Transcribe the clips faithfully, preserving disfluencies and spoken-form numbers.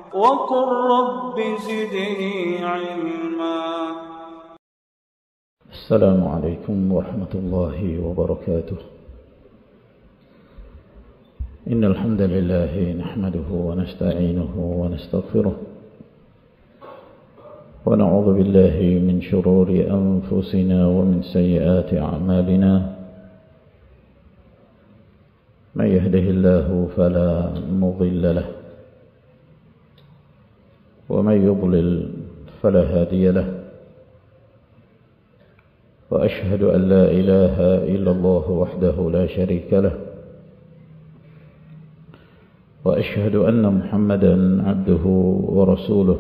وقل رب زدني علما. السلام عليكم ورحمة الله وبركاته. إن الحمد لله نحمده ونستعينه ونستغفره ونعوذ بالله من شرور أنفسنا ومن سيئات أعمالنا. من يهده الله فلا مضل له ومن يضلل فلا هادي له. وأشهد أن لا إله إلا الله وحده لا شريك له. وأشهد أن محمدا عبده ورسوله.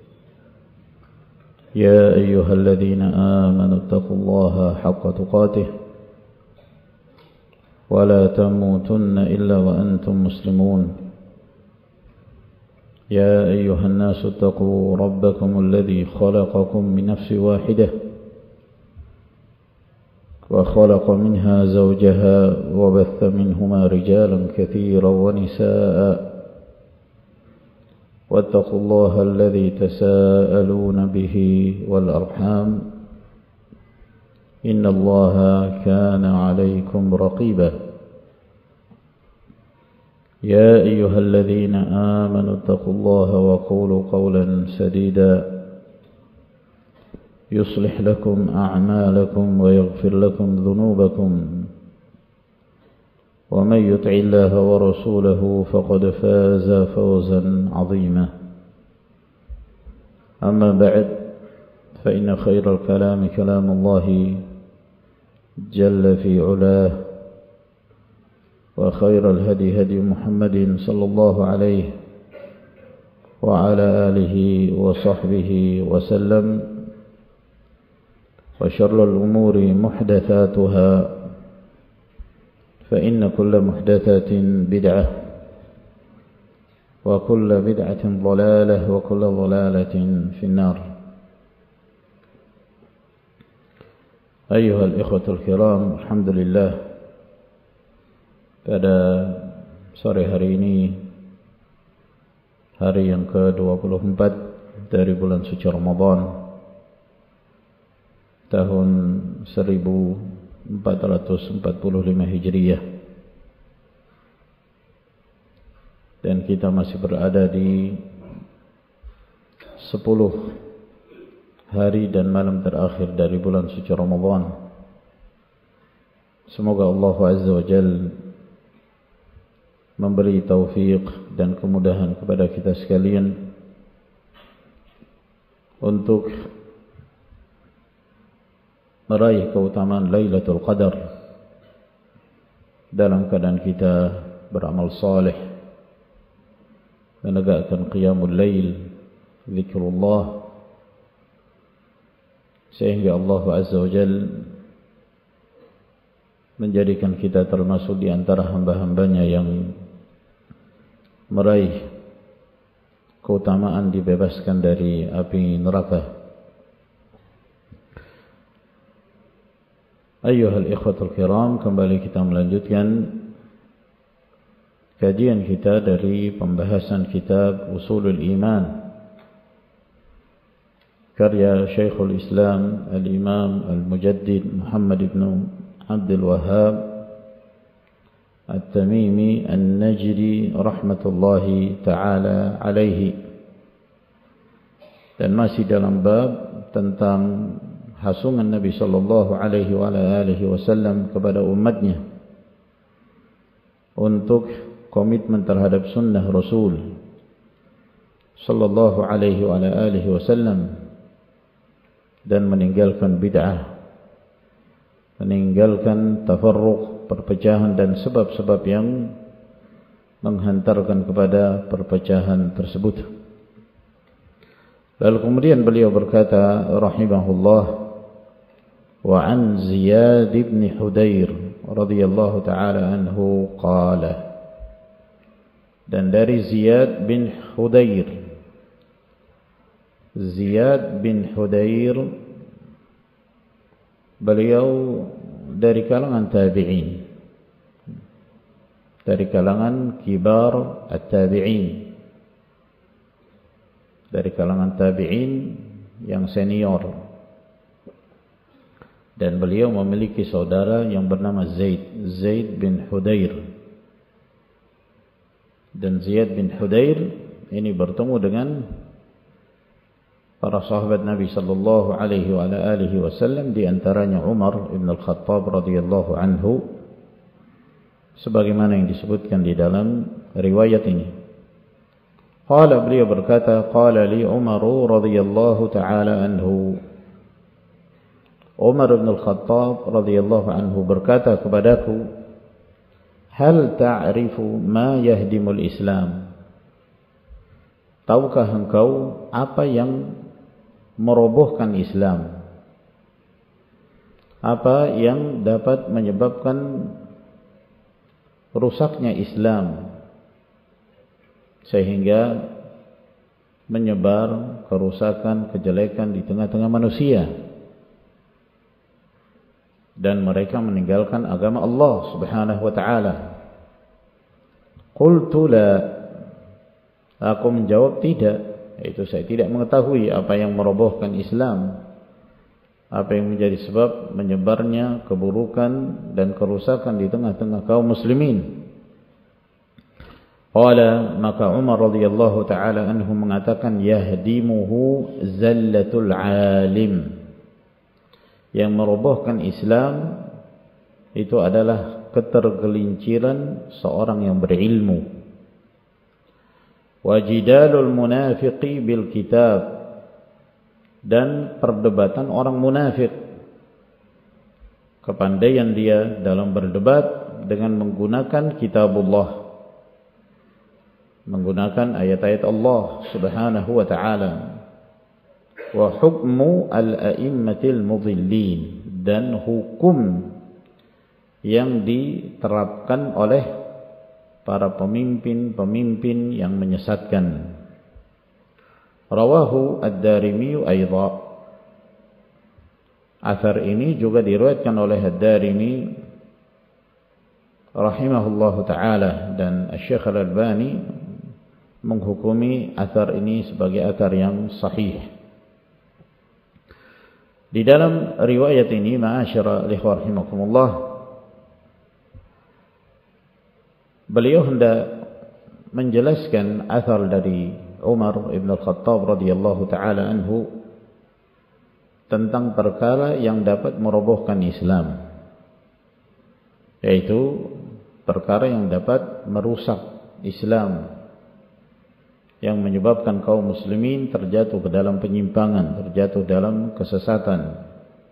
يا أيها الذين آمنوا اتقوا الله حق تقاته ولا تموتن إلا وأنتم مسلمون. يا أيها الناس اتقوا ربكم الذي خلقكم من نفس واحدة وخلق منها زوجها وبث منهما رجالا كثيرا ونساء. واتقوا الله الذي تساءلون به والأرحام إن الله كان عليكم رقيبا. يا أيها الذين آمنوا اتقوا الله وقولوا قولا سديدا يصلح لكم أعمالكم ويغفر لكم ذنوبكم. ومن يطع الله ورسوله فقد فاز فوزا عظيما. أما بعد فإن خير الكلام كلام الله جل في علاه وخير الهدي هدي محمد صلى الله عليه وعلى آله وصحبه وسلم. وشر الأمور محدثاتها فإن كل محدثة بدعة وكل بدعة ضلالة وكل ضلالة في النار. أيها الإخوة الكرام, alhamdulillah, pada sore hari ini, hari yang ke dua puluh empat dari bulan suci Ramadan tahun seribu empat ratus empat puluh lima Hijriyah, dan kita masih berada di sepuluh hari dan malam terakhir dari bulan suci Ramadan. Semoga Allah Azza wa Jalla memberi taufik dan kemudahan kepada kita sekalian untuk meraih keutamaan Lailatul Qadar dalam keadaan kita beramal saleh, menegakkan qiyamul lail, zikrullah, sehingga Allah Azza wa Jalla menjadikan kita termasuk di antara hamba-hambanya yang meraih keutamaan dibebaskan dari api neraka. Ayyuhal ikhwatul kiram, kembali kita melanjutkan kajian kita dari pembahasan kitab Usulul Iman karya Syekhul Islam Al-Imam Al-Mujaddid Muhammad ibn Abdul Wahhab At-Tamimi An-Najdi rahmatullahi ta'ala alaihi, dan masih dalam bab tentang hasungan Nabi sallallahu alaihi wa alihi wasallam kepada umatnya untuk komitmen terhadap sunnah Rasul sallallahu alaihi wa alihi wasallam dan meninggalkan bid'ah, meninggalkan tafarruq, perpecahan dan sebab-sebab yang menghantarkan kepada perpecahan tersebut. Lalu kemudian beliau berkata rahimahullah, وعن زياد بن حدير رضي الله تعالى عنه قال, dan dari Ziyad bin Hudair. Ziyad bin Hudair beliau dari kalangan tabi'in, dari kalangan kibar at-tabi'in. dari kalangan tabi'in yang senior, dan beliau memiliki saudara yang bernama Zaid Zaid bin Hudair. Dan Zaid bin Hudair ini bertemu dengan para sahabat Nabi sallallahu alaihi wa alihi wasallam, di antaranya Umar ibn al-Khattab radhiyallahu anhu, sebagaimana yang disebutkan di dalam riwayat ini. Qala, beliau berkata, qala li Umar radhiyallahu taala anhu, Umar bin Al-Khattab radhiyallahu anhu berkata kepadaku, hal ta'rifu ma yahdimul Islam? Tahukah engkau apa yang merobohkan Islam? Apa yang dapat menyebabkan rusaknya Islam sehingga menyebar kerusakan, kejelekan di tengah-tengah manusia, dan mereka meninggalkan agama Allah Subhanahu wa taala? Qultu la, aku menjawab tidak, yaitu saya tidak mengetahui apa yang merobohkan Islam, apa yang menjadi sebab menyebarnya keburukan dan kerusakan di tengah-tengah kaum muslimin. Qala, maka Umar radhiyallahu taala anhu mengatakan, yahdimuhu zallatul alim. Yang merobohkan Islam itu adalah ketergelinciran seorang yang berilmu. Wajidalul munafiqi bil kitab, dan perdebatan orang munafik, kepandaian dia dalam berdebat dengan menggunakan kitabullah, menggunakan ayat-ayat Allah Subhanahu wa taala. Wa hukmu al-a'immatil mudhillin, dan hukum yang diterapkan oleh para pemimpin-pemimpin yang menyesatkan. Rawahu ad-Darimi aidha. Athar ini juga diriwayatkan oleh ad-Darimi rahimahullahu taala, dan Syekh Al-Albani menghukumi athar ini sebagai athar yang sahih. Di dalam riwayat ini, ma'asyara ikhwah rahimakumullah, beliau hendak menjelaskan athar dari Umar ibn al-Khattab radhiyallahu taala anhu tentang perkara yang dapat merobohkan Islam, yaitu perkara yang dapat merusak Islam, yang menyebabkan kaum muslimin terjatuh ke dalam penyimpangan, terjatuh dalam kesesatan.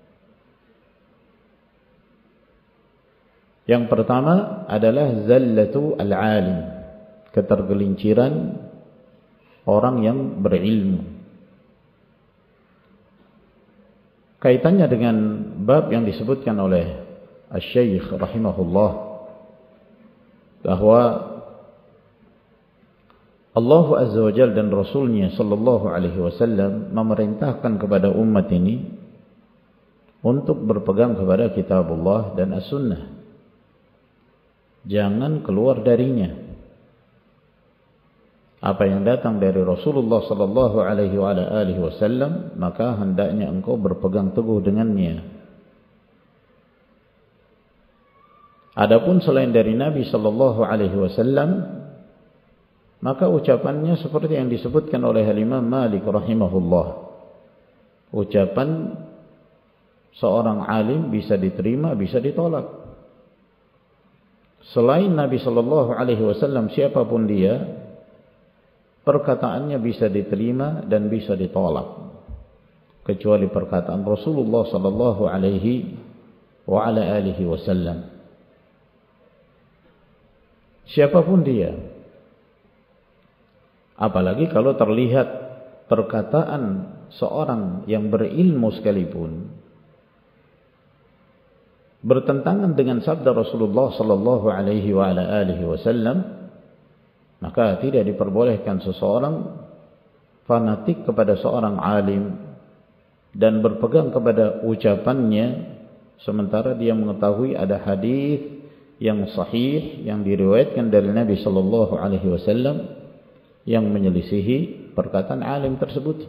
Yang pertama adalah zallatu al-alim, ketergelinciran orang yang berilmu. Kaitannya dengan bab yang disebutkan oleh Asy-Syaikh rahimahullah, bahwa Allah Azza wa Jalla dan Rasulnya sallallahu alaihi wasallam memerintahkan kepada umat ini untuk berpegang kepada kitabullah dan as-sunnah. Jangan keluar darinya. Apa yang datang dari Rasulullah sallallahu alaihi wasallam, maka hendaknya engkau berpegang teguh dengannya. Adapun selain dari Nabi sallallahu alaihi wasallam, maka ucapannya seperti yang disebutkan oleh Imam Malik rahimahullah. Ucapan seorang alim bisa diterima, bisa ditolak. Selain Nabi sallallahu alaihi wasallam, siapapun dia, perkataannya bisa diterima dan bisa ditolak, kecuali perkataan Rasulullah sallallahu alaihi wa ala alihi wasallam. Siapapun dia, apalagi kalau terlihat perkataan seorang yang berilmu sekalipun bertentangan dengan sabda Rasulullah sallallahu alaihi wa ala alihi wasallam, maka tidak diperbolehkan seseorang fanatik kepada seorang alim dan berpegang kepada ucapannya sementara dia mengetahui ada hadis yang sahih yang diriwayatkan dari Nabi sallallahu alaihi wasallam yang menyelisihi perkataan alim tersebut.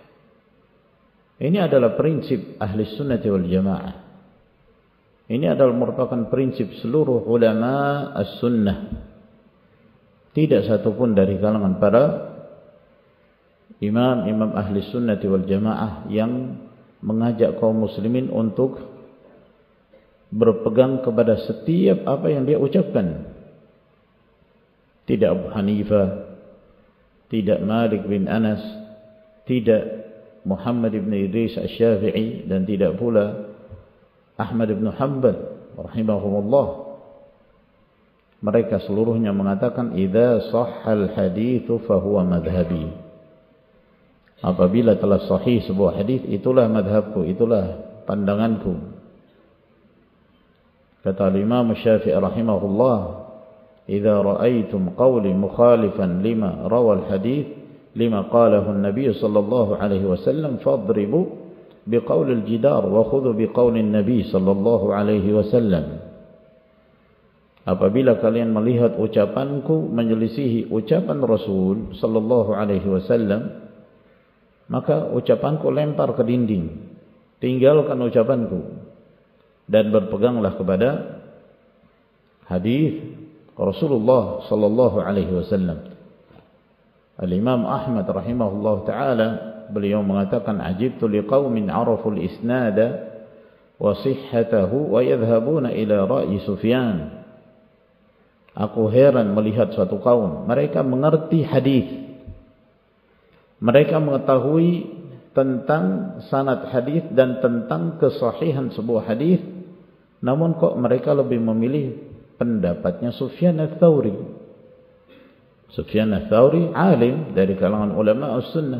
Ini adalah prinsip ahli sunnah wal jamaah. Ini adalah merupakan prinsip seluruh ulama as-sunnah. Tidak satupun dari kalangan para imam-imam ahli sunnah wal jamaah yang mengajak kaum muslimin untuk berpegang kepada setiap apa yang dia ucapkan. Tidak Abu Hanifah, tidak Malik bin Anas, tidak Muhammad bin Idris Asy-Syafi'i, dan tidak pula Ahmad bin Hanbal rahimahumullah. Mereka seluruhnya mengatakan idza sahhal haditsu fa huwa madhhabi. Apabila telah sahih sebuah hadis, itulah madhabku, itulah pandanganku. Kata Imam Syafi'i rahimahullah, idza ra'aitum qawli mukhalifan lima rawal hadits lima qalahu an-nabiy sallallahu alaihi wasallam fadribu biqauli al-jidar wa khudhu biqauli an-nabiy sallallahu alaihi wasallam. Apabila kalian melihat ucapanku menyelisihi ucapan Rasul sallallahu alaihi wasallam, maka ucapanku lempar ke dinding, tinggalkan ucapanku dan berpeganglah kepada hadis Rasulullah sallallahu alaihi wasallam. Al-Imam Ahmad rahimahullah taala beliau mengatakan ajibtu liqaumin arafu al-isnada wa sihhatahu wa yadhhabuna ila ra'yi Sufyan. Aku heran melihat suatu kaum, mereka mengerti hadis, mereka mengetahui tentang sanad hadis dan tentang kesahihan sebuah hadis, namun kok mereka lebih memilih pendapatnya Sufyan ats-Tsauri. Sufyan ats-Tsauri alim dari kalangan ulama as-sunnah,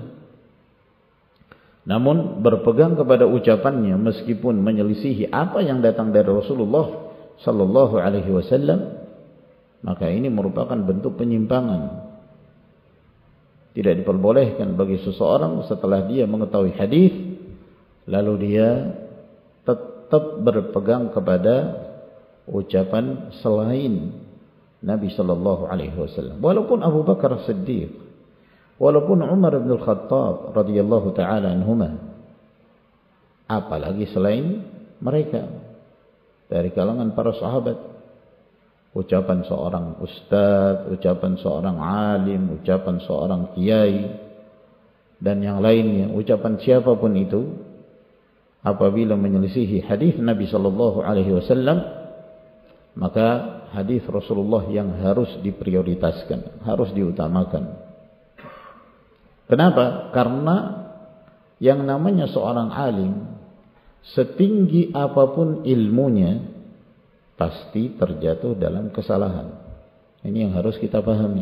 namun berpegang kepada ucapannya meskipun menyelisihi apa yang datang dari Rasulullah sallallahu alaihi wasallam, maka ini merupakan bentuk penyimpangan. Tidak diperbolehkan bagi seseorang setelah dia mengetahui hadis lalu dia tetap berpegang kepada ucapan selain Nabi sallallahu alaihi wasallam. Walaupun Abu Bakar As-Siddiq, walaupun Umar bin Al-Khattab radhiyallahu taala anhuma, apalagi selain mereka dari kalangan para sahabat. Ucapan seorang ustaz, ucapan seorang alim, ucapan seorang kiai dan yang lainnya, ucapan siapapun itu apabila menyelisihi hadis Nabi sallallahu alaihi wasallam, maka hadis Rasulullah yang harus diprioritaskan, harus diutamakan. Kenapa? Karena yang namanya seorang alim, setinggi apapun ilmunya, pasti terjatuh dalam kesalahan. Ini yang harus kita pahami.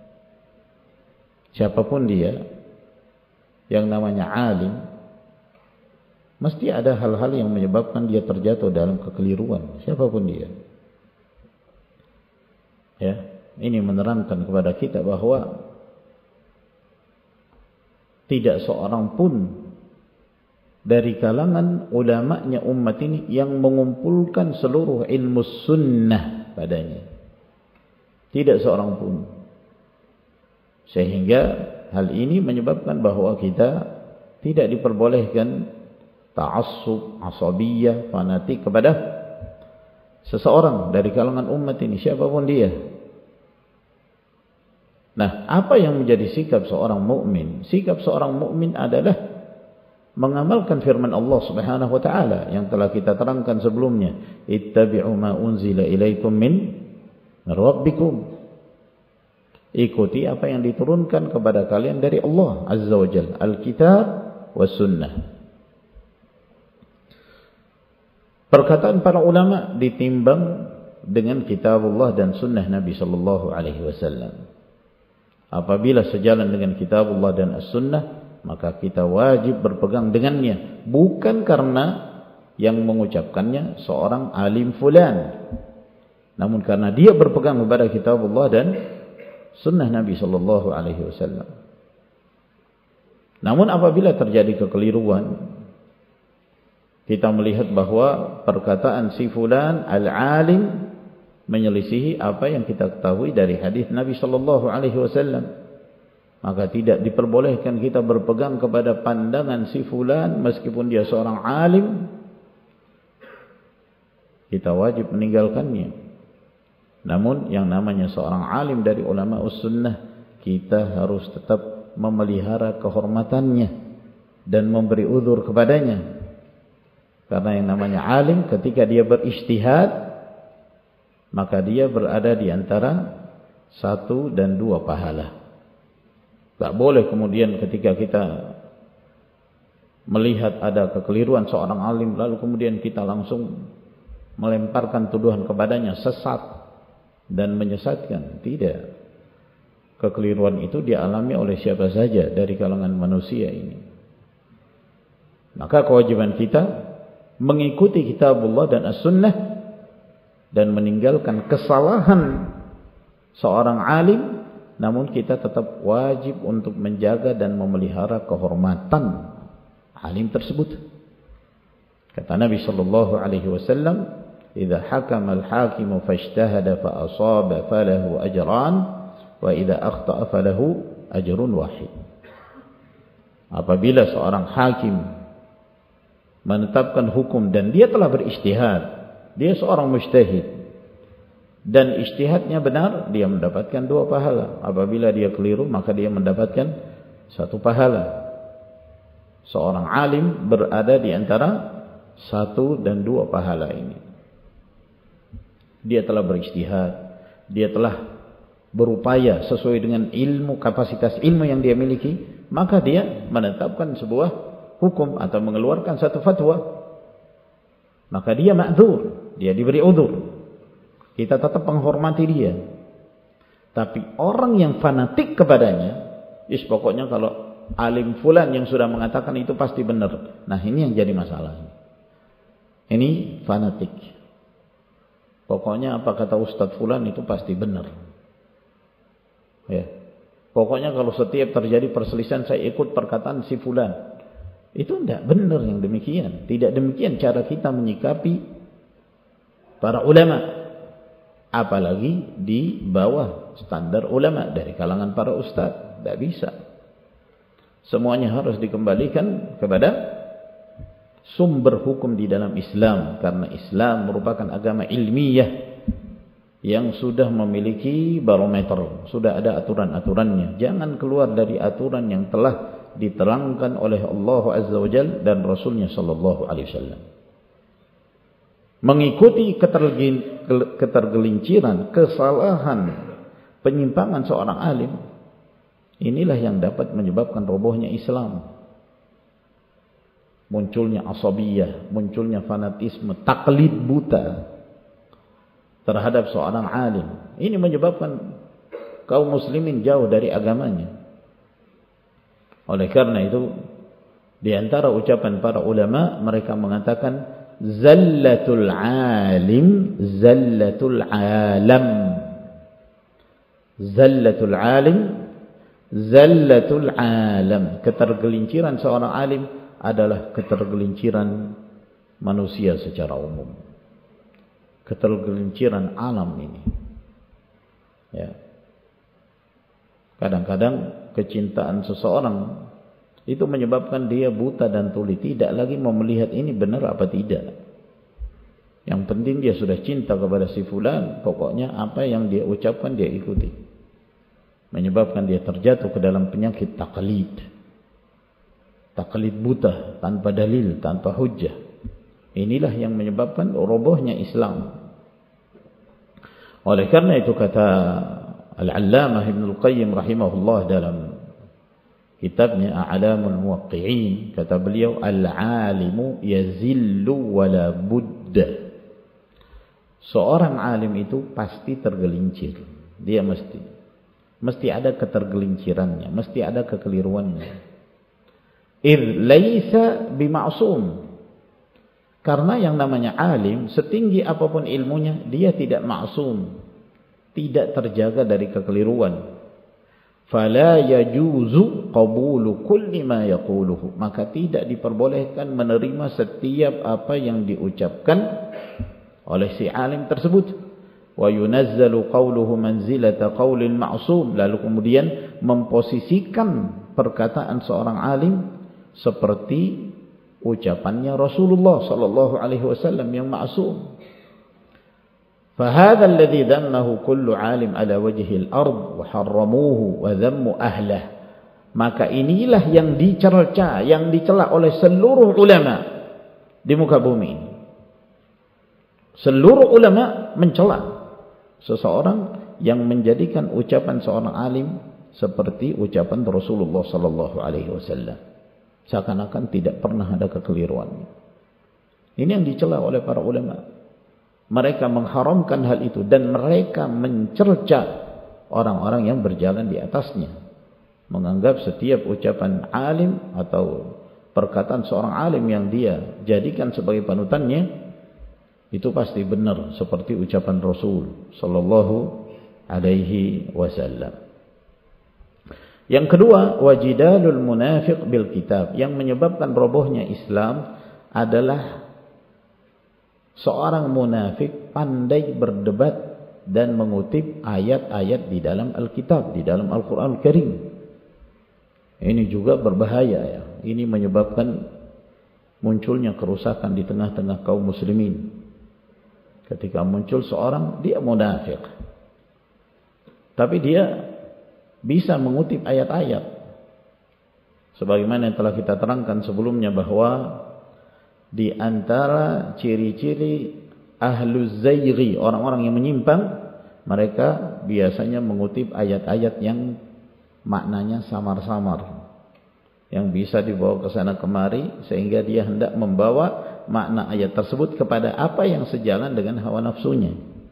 Siapapun dia, yang namanya alim, mesti ada hal-hal yang menyebabkan dia terjatuh dalam kekeliruan. Siapapun dia. Ya, ini menerangkan kepada kita bahwa tidak seorang pun dari kalangan ulama'nya umat ini yang mengumpulkan seluruh ilmu sunnah padanya. Tidak seorang pun. Sehingga hal ini menyebabkan bahwa kita tidak diperbolehkan ta'assub, asabiyah, fanatik kepada seseorang dari kalangan umat ini, siapapun dia. Nah, apa yang menjadi sikap seorang mukmin? Sikap seorang mukmin adalah mengamalkan firman Allah Subhanahu wa taala yang telah kita terangkan sebelumnya, ittabi'u ma unzila ilaikum min rabbikum. Ikuti apa yang diturunkan kepada kalian dari Allah Azza wa Jalla, Al-Kitab was Sunnah. Perkataan para ulama ditimbang dengan kitabullah dan sunnah Nabi sallallahu alaihi wasallam. Apabila sejalan dengan kitabullah dan as-sunnah, maka kita wajib berpegang dengannya, bukan karena yang mengucapkannya seorang alim fulan, namun karena dia berpegang kepada kitabullah dan sunnah Nabi sallallahu alaihi wasallam. Namun apabila terjadi kekeliruan, kita melihat bahwa perkataan si fulan al-alim menyelisihi apa yang kita ketahui dari hadis Nabi sallallahu alaihi wasallam, maka tidak diperbolehkan kita berpegang kepada pandangan si fulan meskipun dia seorang alim. Kita wajib meninggalkannya. Namun yang namanya seorang alim dari ulama us-sunnah, kita harus tetap memelihara kehormatannya dan memberi uzur kepadanya. Karena yang namanya alim ketika dia berijtihad, maka dia berada di antara satu dan dua pahala. Tak boleh kemudian ketika kita melihat ada kekeliruan seorang alim, lalu kemudian kita langsung melemparkan tuduhan kepadanya sesat dan menyesatkan. Tidak. Kekeliruan itu dialami oleh siapa saja dari kalangan manusia ini. Maka kewajiban kita mengikuti kitabullah dan as-sunnah dan meninggalkan kesalahan seorang alim, namun kita tetap wajib untuk menjaga dan memelihara kehormatan alim tersebut. Kata Nabi sallallahu alaihi wasallam, "Idza hakama al-hakimu fajtahada fa asaba falahu ajran, wa idza akhta'a falahu ajrun wahid." Apabila seorang hakim menetapkan hukum dan dia telah berijtihad, dia seorang mujtahid dan ijtihadnya benar, dia mendapatkan dua pahala. Apabila dia keliru, maka dia mendapatkan satu pahala. Seorang alim berada di antara satu dan dua pahala ini. Dia telah berijtihad, dia telah berupaya sesuai dengan ilmu, kapasitas ilmu yang dia miliki, maka dia menetapkan sebuah hukum atau mengeluarkan satu fatwa, maka dia ma'dzur, dia diberi udzur. Kita tetap menghormati dia. Tapi orang yang fanatik kepadanya, is pokoknya kalau alim fulan yang sudah mengatakan itu pasti benar. Nah, ini yang jadi masalah. Ini fanatik. Pokoknya apa kata Ustadz fulan itu pasti benar. Ya. Pokoknya kalau setiap terjadi perselisihan saya ikut perkataan si fulan. Itu tidak benar yang demikian. Tidak demikian cara kita menyikapi para ulama. Apalagi di bawah standar ulama dari kalangan para ustaz. Tidak bisa. Semuanya harus dikembalikan kepada sumber hukum di dalam Islam. Karena Islam merupakan agama ilmiah yang sudah memiliki barometer. Sudah ada aturan-aturannya. Jangan keluar dari aturan yang telah diterangkan oleh Allah Azza wa Jalla dan Rasulnya Sallallahu Alaihi Wasallam. Mengikuti ketergelinciran, kesalahan, penyimpangan seorang alim, inilah yang dapat menyebabkan robohnya Islam. Munculnya asabiyah, munculnya fanatisme, taklid buta terhadap seorang alim. Ini menyebabkan kaum muslimin jauh dari agamanya. Oleh karena itu, di antara ucapan para ulama, mereka mengatakan zallatul alim zallatul alam. Zallatul alim zallatul alam. Ketergelinciran seorang alim adalah ketergelinciran manusia secara umum. Ketergelinciran alam ini. Ya. Kadang-kadang kecintaan seseorang itu menyebabkan dia buta dan tuli, tidak lagi mau melihat ini benar apa tidak. Yang penting dia sudah cinta kepada si fulan, pokoknya apa yang dia ucapkan dia ikuti. Menyebabkan dia terjatuh ke dalam penyakit taklid. Taklid buta, tanpa dalil, tanpa hujjah. Inilah yang menyebabkan robohnya Islam. Oleh karena itu kata Al-Allamah Ibnul Qayyim rahimahullah dalam kitabnya A'lamul Muwaqqi'in, kata beliau, al-alimu yazillu wala budda. Seorang alim itu pasti tergelincir. Dia mesti mesti ada ketergelincirannya, mesti ada kekeliruannya. Idh laisa bima'sum. Karena yang namanya alim, setinggi apapun ilmunya, dia tidak ma'sum, tidak terjaga dari kekeliruan. Fala yajuzu qabulu kulli ma yaquluhu, maka tidak diperbolehkan menerima setiap apa yang diucapkan oleh si alim tersebut. wa yunazzalu qawluhu manzilata qawlil ma'sum, lalu kemudian memposisikan perkataan seorang alim seperti ucapannya Rasulullah sallallahu alaihi wasallam yang ma'sum. Fahadha alladhi dhannahu kullu alim ala wajhil ard wa harramuhu wa dhammu ahlah. Maka inilah yang dicerca, yang dicela oleh seluruh ulama di muka bumi ini. Seluruh ulama mencela seseorang yang menjadikan ucapan seorang alim seperti ucapan Rasulullah sallallahu alaihi wasallam, seakan-akan tidak pernah ada kekeliruan. Ini yang dicela oleh para ulama. Mereka mengharamkan hal itu dan mereka mencerca orang-orang yang berjalan di atasnya, menganggap setiap ucapan alim atau perkataan seorang alim yang dia jadikan sebagai panutannya itu pasti benar seperti ucapan Rasul sallallahu alaihi wasallam. Yang kedua, wajidalul munafiq bil kitab, yang menyebabkan robohnya Islam adalah seorang munafik pandai berdebat dan mengutip ayat-ayat di dalam Alkitab, di dalam Al-Qur'an Al-Karim. Ini juga berbahaya ya. Ini menyebabkan munculnya kerusakan di tengah-tengah kaum muslimin. Ketika muncul seorang, dia munafik, tapi dia bisa mengutip ayat-ayat. Sebagaimana yang telah kita terangkan sebelumnya bahwa di antara ciri-ciri ahluz zayghi, orang-orang yang menyimpang, mereka biasanya mengutip ayat-ayat yang maknanya samar-samar, yang bisa dibawa ke sana kemari sehingga dia hendak membawa makna ayat tersebut kepada apa yang sejalan dengan hawa nafsunya.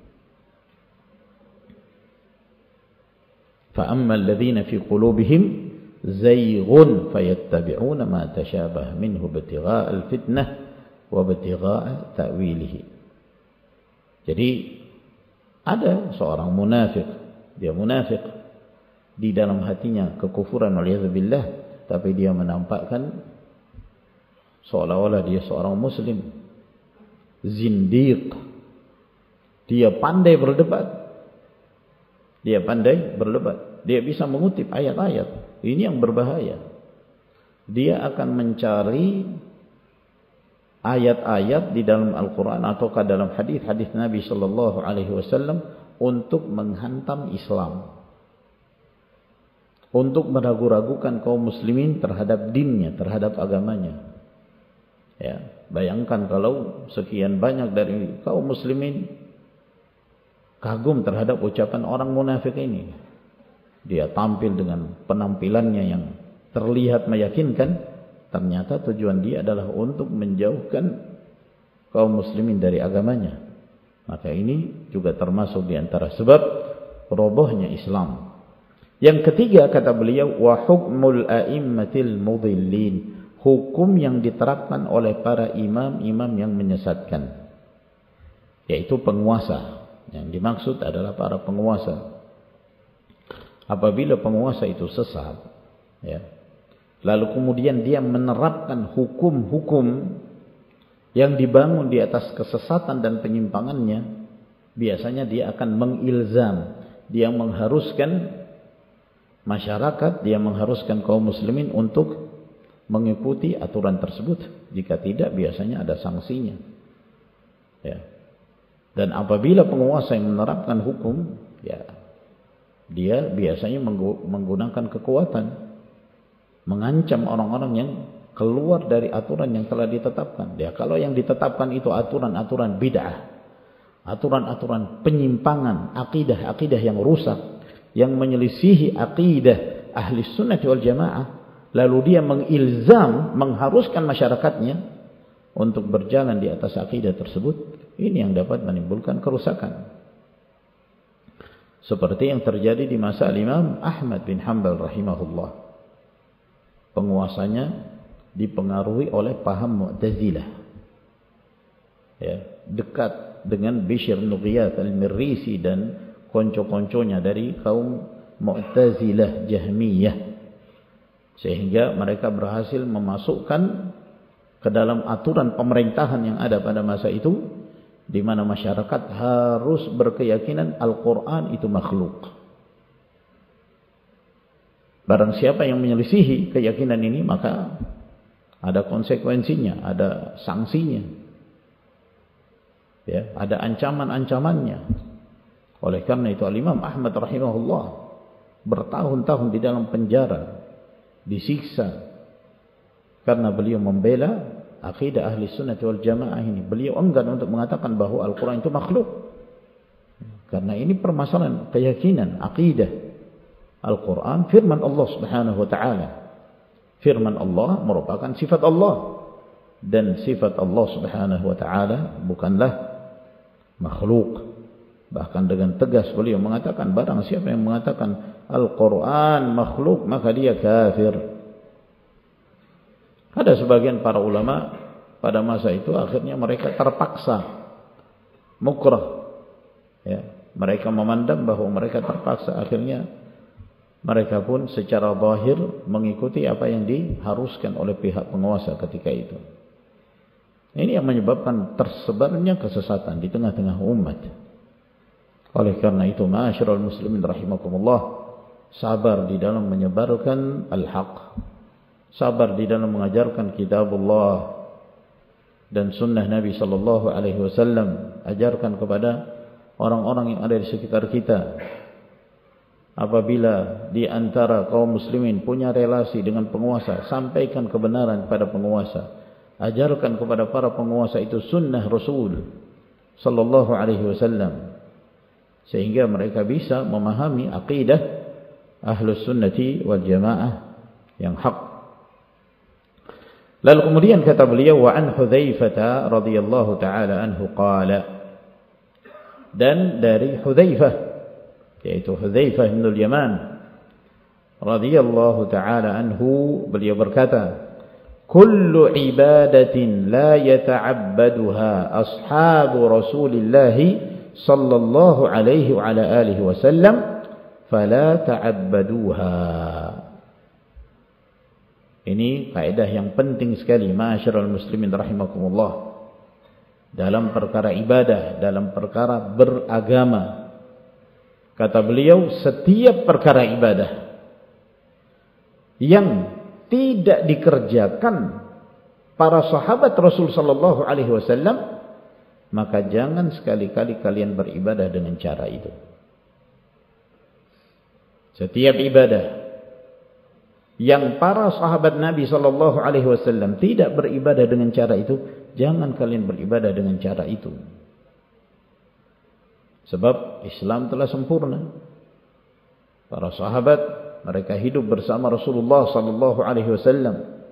Fa ammal ladzina fi qulubihim zayghun fayattabi'una ma tashabaha minhu ibtigha'al fitnah wa ibtigha'a ta'wilihi. Jadi ada seorang munafik, dia munafik di dalam hatinya kekufuran waliyadzubillah, tapi dia menampakkan seolah-olah dia seorang muslim, zindiq. Dia pandai berdebat, dia pandai berdebat, dia bisa mengutip ayat-ayat. Ini yang berbahaya. Dia akan mencari ayat-ayat di dalam Al-Quran ataukah dalam hadis-hadis Nabi Sallallahu Alaihi Wasallam untuk menghantam Islam, untuk meragu-ragukan kaum muslimin terhadap dinnya, terhadap agamanya. Ya, bayangkan kalau sekian banyak dari kaum muslimin kagum terhadap ucapan orang munafik ini. Dia tampil dengan penampilannya yang terlihat meyakinkan, ternyata tujuan dia adalah untuk menjauhkan kaum muslimin dari agamanya. Maka ini juga termasuk di antara sebab robohnya Islam. Yang ketiga kata beliau, wa hukmul a'immatil mudhillin, hukum yang diterapkan oleh para imam-imam yang menyesatkan, yaitu penguasa. Yang dimaksud adalah para penguasa. Apabila penguasa itu sesat, ya, lalu kemudian dia menerapkan hukum-hukum yang dibangun di atas kesesatan dan penyimpangannya, biasanya dia akan mengilzam, dia mengharuskan masyarakat, dia mengharuskan kaum muslimin untuk mengikuti aturan tersebut. Jika tidak, biasanya ada sanksinya. Ya. Dan apabila penguasa yang menerapkan hukum, ya, dia biasanya menggunakan kekuatan, mengancam orang-orang yang keluar dari aturan yang telah ditetapkan. Ya, kalau yang ditetapkan itu aturan-aturan bid'ah, aturan-aturan penyimpangan, akidah-akidah yang rusak, yang menyelisihi akidah ahli sunnah wal jamaah, lalu dia mengilzam, mengharuskan masyarakatnya untuk berjalan di atas akidah tersebut, ini yang dapat menimbulkan kerusakan. Seperti yang terjadi di masa Imam Ahmad bin Hanbal rahimahullah. Penguasanya dipengaruhi oleh paham Mu'tazilah. Ya, dekat dengan Bishr bin Ghiyath al-Mirrisi dan konco-konconya dari kaum Mu'tazilah Jahmiyah. Sehingga mereka berhasil memasukkan ke dalam aturan pemerintahan yang ada pada masa itu, di mana masyarakat harus berkeyakinan Al-Quran itu makhluk. Barang siapa yang menyelisihi keyakinan ini, maka ada konsekuensinya, ada sanksinya, ya, ada ancaman-ancamannya. Oleh karena itu Al-Imam Ahmad rahimahullah bertahun-tahun di dalam penjara, disiksa karena beliau membela akidah ahli sunnah wal jamaah ini. Beliau enggan untuk mengatakan bahwa Al-Quran itu makhluk, karena ini permasalahan keyakinan, akidah. Al-Quran firman Allah subhanahu wa ta'ala. Firman Allah merupakan sifat Allah, dan sifat Allah subhanahu wa ta'ala bukanlah makhluk. Bahkan dengan tegas beliau mengatakan, barang siapa yang mengatakan Al-Quran makhluk, maka dia kafir. Ada sebagian para ulama pada masa itu akhirnya mereka terpaksa mukrah, ya, mereka memandang bahwa mereka terpaksa, akhirnya mereka pun secara zahir mengikuti apa yang diharuskan oleh pihak penguasa ketika itu. Ini yang menyebabkan tersebarnya kesesatan di tengah-tengah umat. Oleh karena itu, ma'asyiral muslimin rahimakumullah, sabar di dalam menyebarkan al-haq, sabar di dalam mengajarkan kitabullah dan sunnah Nabi sallallahu alaihi wasallam, ajarkan kepada orang-orang yang ada di sekitar kita. Apabila di antara kaum muslimin punya relasi dengan penguasa, sampaikan kebenaran kepada penguasa. Ajarkan kepada para penguasa itu sunnah Rasul sallallahu alaihi wasallam, sehingga mereka bisa memahami akidah Ahlus Sunnati wal Jamaah yang hak. Lalu kemudian kata beliau, wa an Hudzaifah radhiyallahu taala anhu qala, dan dari Hudzaifah, yaitu Hudzaifah bin Al-Yaman radhiyallahu taala anhu, beliau berkata, kullu ibadatin la yata'abbaduha ashabu Rasulillah sallallahu alaihi wa ala alihi wasallam fala ta'abbaduha. Ini kaidah yang penting sekali, ma'asyiral muslimin rahimakumullah, dalam perkara ibadah, dalam perkara beragama. Kata beliau, setiap perkara ibadah yang tidak dikerjakan para sahabat Rasul sallallahu alaihi wasallam, maka jangan sekali-kali kalian beribadah dengan cara itu. Setiap ibadah yang para sahabat Nabi sallallahu alaihi wasallam tidak beribadah dengan cara itu, jangan kalian beribadah dengan cara itu. Sebab Islam telah sempurna. Para sahabat mereka hidup bersama Rasulullah sallallahu alaihi wasallam.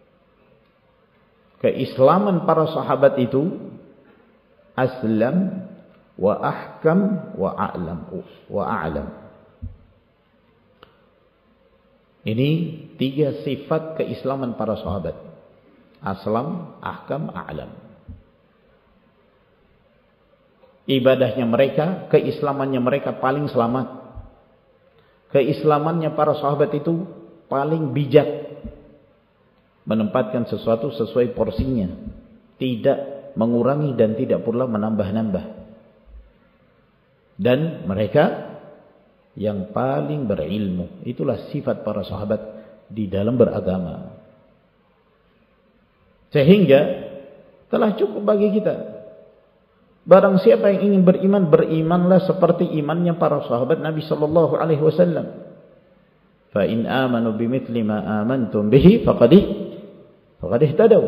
Keislaman para sahabat itu aslam wa ahkam wa a'lam wa a'lam. Ini tiga sifat keislaman para sahabat. Aslam, ahkam, a'lam. Ibadahnya mereka, keislamannya mereka paling selamat. Keislamannya para sahabat itu paling bijak, menempatkan sesuatu sesuai porsinya, tidak mengurangi dan tidak pula menambah-nambah. Dan mereka yang paling berilmu. Itulah sifat para sahabat di dalam beragama. Sehingga telah cukup bagi kita. Barang siapa yang ingin beriman, berimanlah seperti imannya para sahabat Nabi sallallahu alaihi wasallam. Fa in amanu bimithli ma amantum bihi faqad faqad ihtadaw.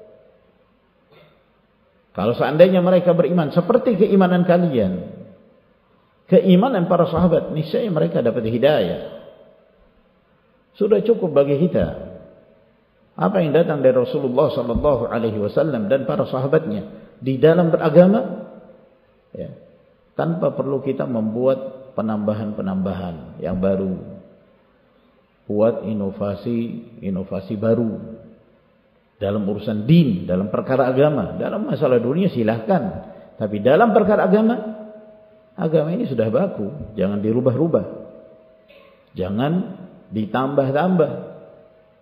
Kalau seandainya mereka beriman seperti keimanan kalian, keimanan para sahabat, niscaya mereka dapat hidayah. Sudah cukup bagi kita apa yang datang dari Rasulullah sallallahu alaihi wasallam dan para sahabatnya di dalam beragama, ya, tanpa perlu kita membuat penambahan-penambahan yang baru, buat inovasi-inovasi baru dalam urusan din, dalam perkara agama. Dalam masalah dunia silahkan, tapi dalam perkara agama, agama ini sudah baku, jangan dirubah-rubah, jangan ditambah-tambah.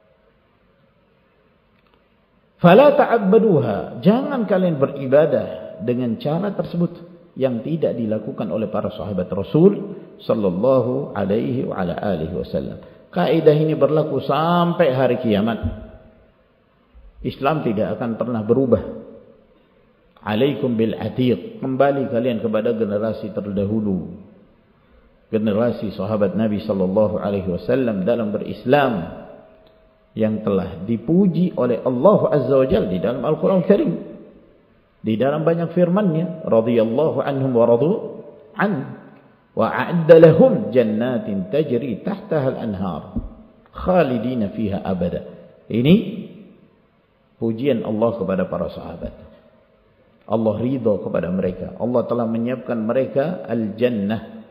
Fala ta'abbaduha, jangan kalian beribadah dengan cara tersebut yang tidak dilakukan oleh para sahabat Rasul sallallahu alaihi wa ala alihi wasallam. Kaidah ini berlaku sampai hari kiamat. Islam tidak akan pernah berubah. Alaikum bil atiq, kembali kalian kepada generasi terdahulu, generasi sahabat Nabi sallallahu alaihi wasallam dalam berislam, yang telah dipuji oleh Allah Azza wa Jalla di dalam Al-Quran Al-Karim, di dalam banyak firman-Nya, radhiyallahu anhum wa radu an, wa a'adda lahum jannatin tajri tahtaha al-anhar khalidina fiha abada. Ini pujian Allah kepada para sahabat. Allah ridha kepada mereka. Allah telah menyiapkan mereka al-jannah.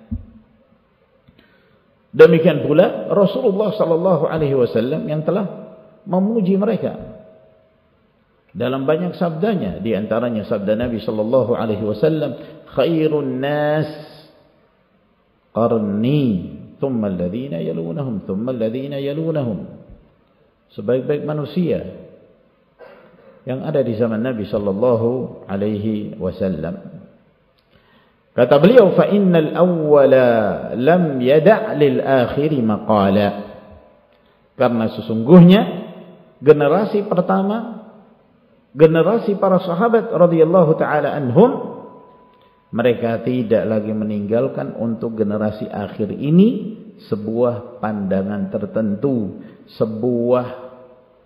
Demikian pula Rasulullah sallallahu alaihi wasallam yang telah memuji mereka dalam banyak sabdanya, di antaranya sabda Nabi sallallahu alaihi wasallam, khairun nas qarni thumma alladhina yalunahum thumma alladhina yalunahum. Sebaik-baik manusia yang ada di zaman Nabi sallallahu alaihi wasallam. Kata beliau, fa innal awwala lam yada' lil akhiri maqala. Karena sesungguhnya generasi pertama, generasi para sahabat radhiyallahu taala anhum, mereka tidak lagi meninggalkan untuk generasi akhir ini sebuah pandangan tertentu, sebuah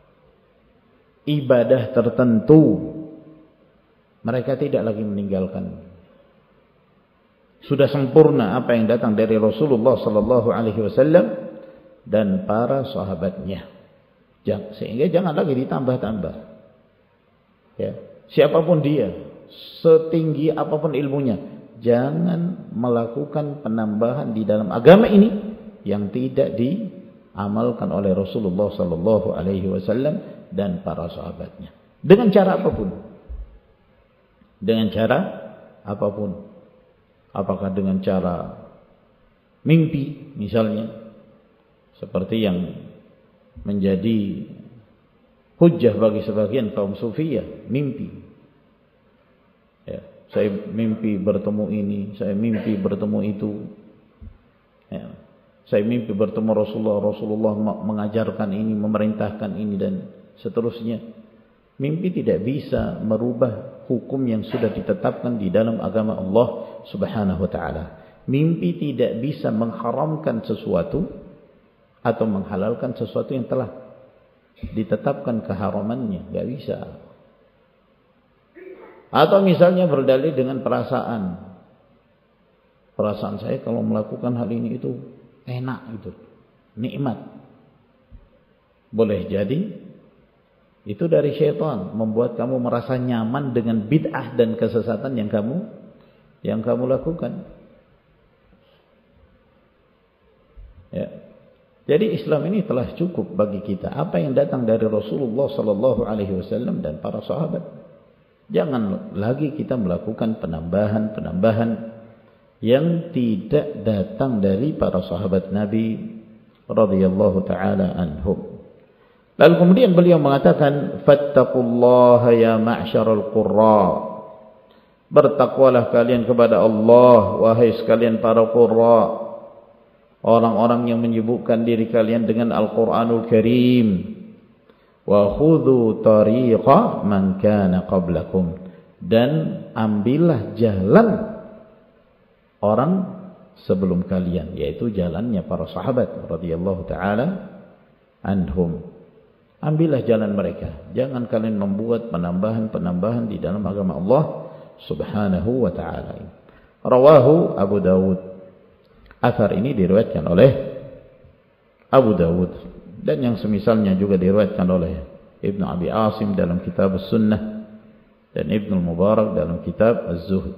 ibadah tertentu. Mereka tidak lagi meninggalkan. Sudah sempurna apa yang datang dari Rasulullah sallallahu alaihi wasallam dan para sahabatnya. Sehingga jangan lagi ditambah-tambah. Ya, siapapun dia, setinggi apapun ilmunya, jangan melakukan penambahan di dalam agama ini yang tidak diamalkan oleh Rasulullah sallallahu alaihi wasallam dan para sahabatnya. Dengan cara apapun. Dengan cara apapun. Apakah dengan cara mimpi misalnya, seperti yang menjadi hujjah bagi sebagian kaum sufiyah, mimpi. Ya, saya mimpi bertemu ini, saya mimpi bertemu itu. Ya, saya mimpi bertemu Rasulullah, Rasulullah mengajarkan ini, memerintahkan ini dan seterusnya. Mimpi tidak bisa merubah hukum yang sudah ditetapkan di dalam agama Allah Subhanahu wa taala. Mimpi tidak bisa mengharamkan sesuatu atau menghalalkan sesuatu yang telah ditetapkan keharamannya, enggak bisa. Atau misalnya berdalil dengan perasaan. Perasaan saya kalau melakukan hal ini itu enak itu, nikmat. Boleh jadi itu dari syaitan, membuat kamu merasa nyaman dengan bid'ah dan kesesatan yang kamu yang kamu lakukan. Ya. Jadi Islam ini telah cukup bagi kita. Apa yang datang dari Rasulullah sallallahu alaihi wasallam dan para sahabat. Jangan lagi kita melakukan penambahan-penambahan yang tidak datang dari para sahabat Nabi radhiyallahu taala anhum. Lalu kemudian beliau mengatakan, fattaqullaha ya ma'syaral qurra. Bertakwalah kalian kepada Allah, wahai sekalian para qurra. Orang-orang yang menyibukkan diri kalian dengan Al-Quranul Karim. Wa khudhu tariqa man kana qablakum. Dan ambillah jalan orang sebelum kalian, yaitu jalannya para sahabat radhiyallahu taala anhum. Ambillah jalan mereka. Jangan kalian membuat penambahan-penambahan di dalam agama Allah Subhanahu wa ta'ala. Rawahu Abu Dawud. Athar ini diriwayatkan oleh Abu Dawud. Dan yang semisalnya juga diriwayatkan oleh Ibnu Abi Asim dalam kitab As-Sunnah. Dan Ibnu Mubarak dalam kitab Az-Zuhd.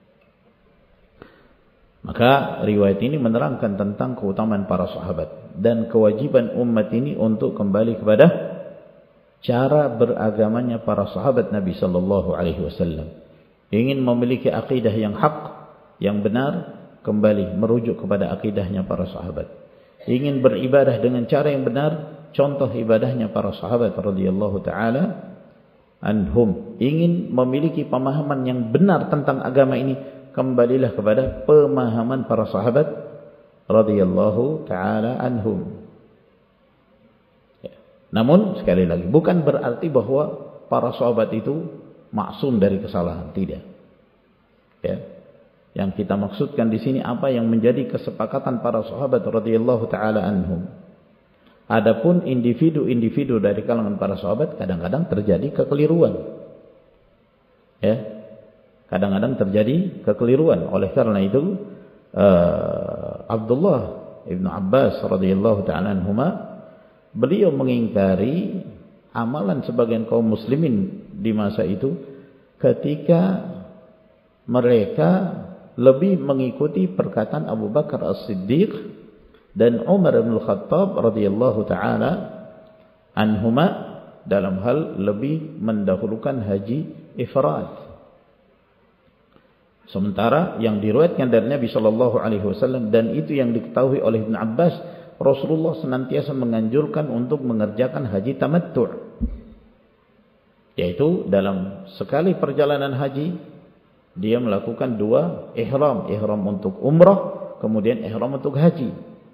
Maka riwayat ini menerangkan tentang keutamaan para sahabat. Dan kewajiban umat ini untuk kembali kepada cara beragamanya para sahabat Nabi sallallahu alaihi wasallam. Ingin memiliki akidah yang hak, yang benar, kembali merujuk kepada akidahnya para sahabat. Ingin beribadah dengan cara yang benar, contoh ibadahnya para sahabat radhiyallahu taala anhum, ingin memiliki pemahaman yang benar tentang agama ini, kembalilah kepada pemahaman para sahabat radhiyallahu taala anhum. Ya. Namun sekali lagi, bukan berarti bahwa para sahabat itu maksum dari kesalahan, tidak. Ya. Yang kita maksudkan di sini apa yang menjadi kesepakatan para sahabat radhiyallahu taala anhum. Adapun individu-individu dari kalangan para sahabat kadang-kadang terjadi kekeliruan. Ya. Kadang-kadang terjadi kekeliruan. Oleh karena itu uh, Abdullah ibnu Abbas radhiyallahu taala anhuma, beliau mengingkari amalan sebagian kaum muslimin di masa itu ketika mereka lebih mengikuti perkataan Abu Bakar As-Siddiq dan Umar bin Khattab radhiyallahu taala anhuma dalam hal lebih mendahulukan haji ifrad. Sementara yang diriwayatkan dari Nabi sallallahu alaihi wasallam, dan itu yang diketahui oleh Ibn Abbas, Rasulullah senantiasa menganjurkan untuk mengerjakan haji tamattu', yaitu dalam sekali perjalanan haji dia melakukan dua ihram, ihram untuk umrah, kemudian ihram untuk haji.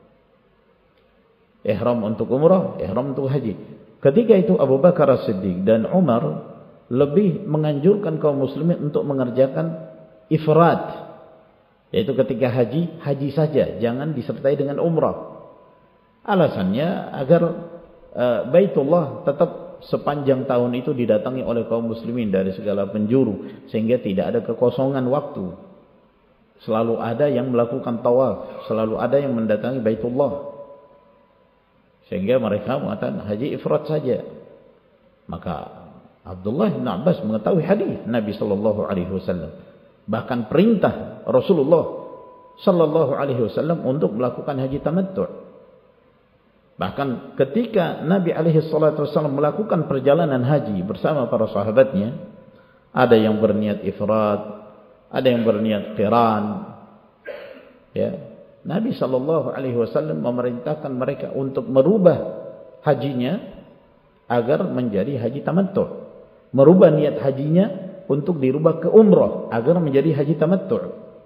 Ihram untuk umrah, ihram untuk haji. Ketika itu Abu Bakar As-Siddiq dan Umar lebih menganjurkan kaum muslimin untuk mengerjakan ifrad, yaitu ketika haji, haji saja, jangan disertai dengan umrah. Alasannya agar uh, Baitullah tetap sepanjang tahun itu didatangi oleh kaum muslimin dari segala penjuru, sehingga tidak ada kekosongan waktu. Selalu ada yang melakukan tawaf, selalu ada yang mendatangi Baitullah. Sehingga mereka mengatakan haji ifrad saja. Maka Abdullah bin Abbas mengetahui hadis Nabi sallallahu alaihi wasallam, bahkan perintah Rasulullah sallallahu alaihi wasallam untuk melakukan haji tamattu'. Bahkan ketika Nabi alaihi salatu wasallam melakukan perjalanan haji bersama para sahabatnya, ada yang berniat ifrad, ada yang berniat qiran. Ya, Nabi sallallahu alaihi wasallam memerintahkan mereka untuk merubah hajinya agar menjadi haji tamattu', merubah niat hajinya untuk dirubah ke umrah agar menjadi haji tamattu'.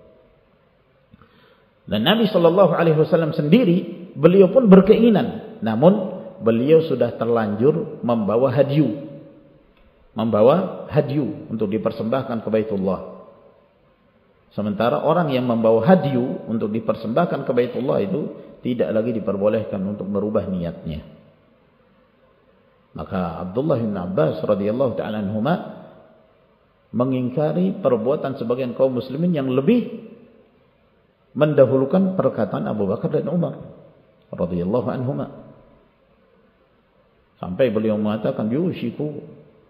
Dan Nabi sallallahu alaihi wasallam sendiri, beliau pun berkeinginan, namun beliau sudah terlanjur membawa hadyu, membawa hadyu untuk dipersembahkan ke Baitullah. Sementara orang yang membawa hadyu untuk dipersembahkan ke Baitullah itu tidak lagi diperbolehkan untuk merubah niatnya. Maka Abdullah bin Abbas radhiyallahu ta'ala anhuma mengingkari perbuatan sebagian kaum muslimin yang lebih mendahulukan perkataan Abu Bakar dan Umar radhiyallahu anhuma. Sampai beliau mengatakan, yushiku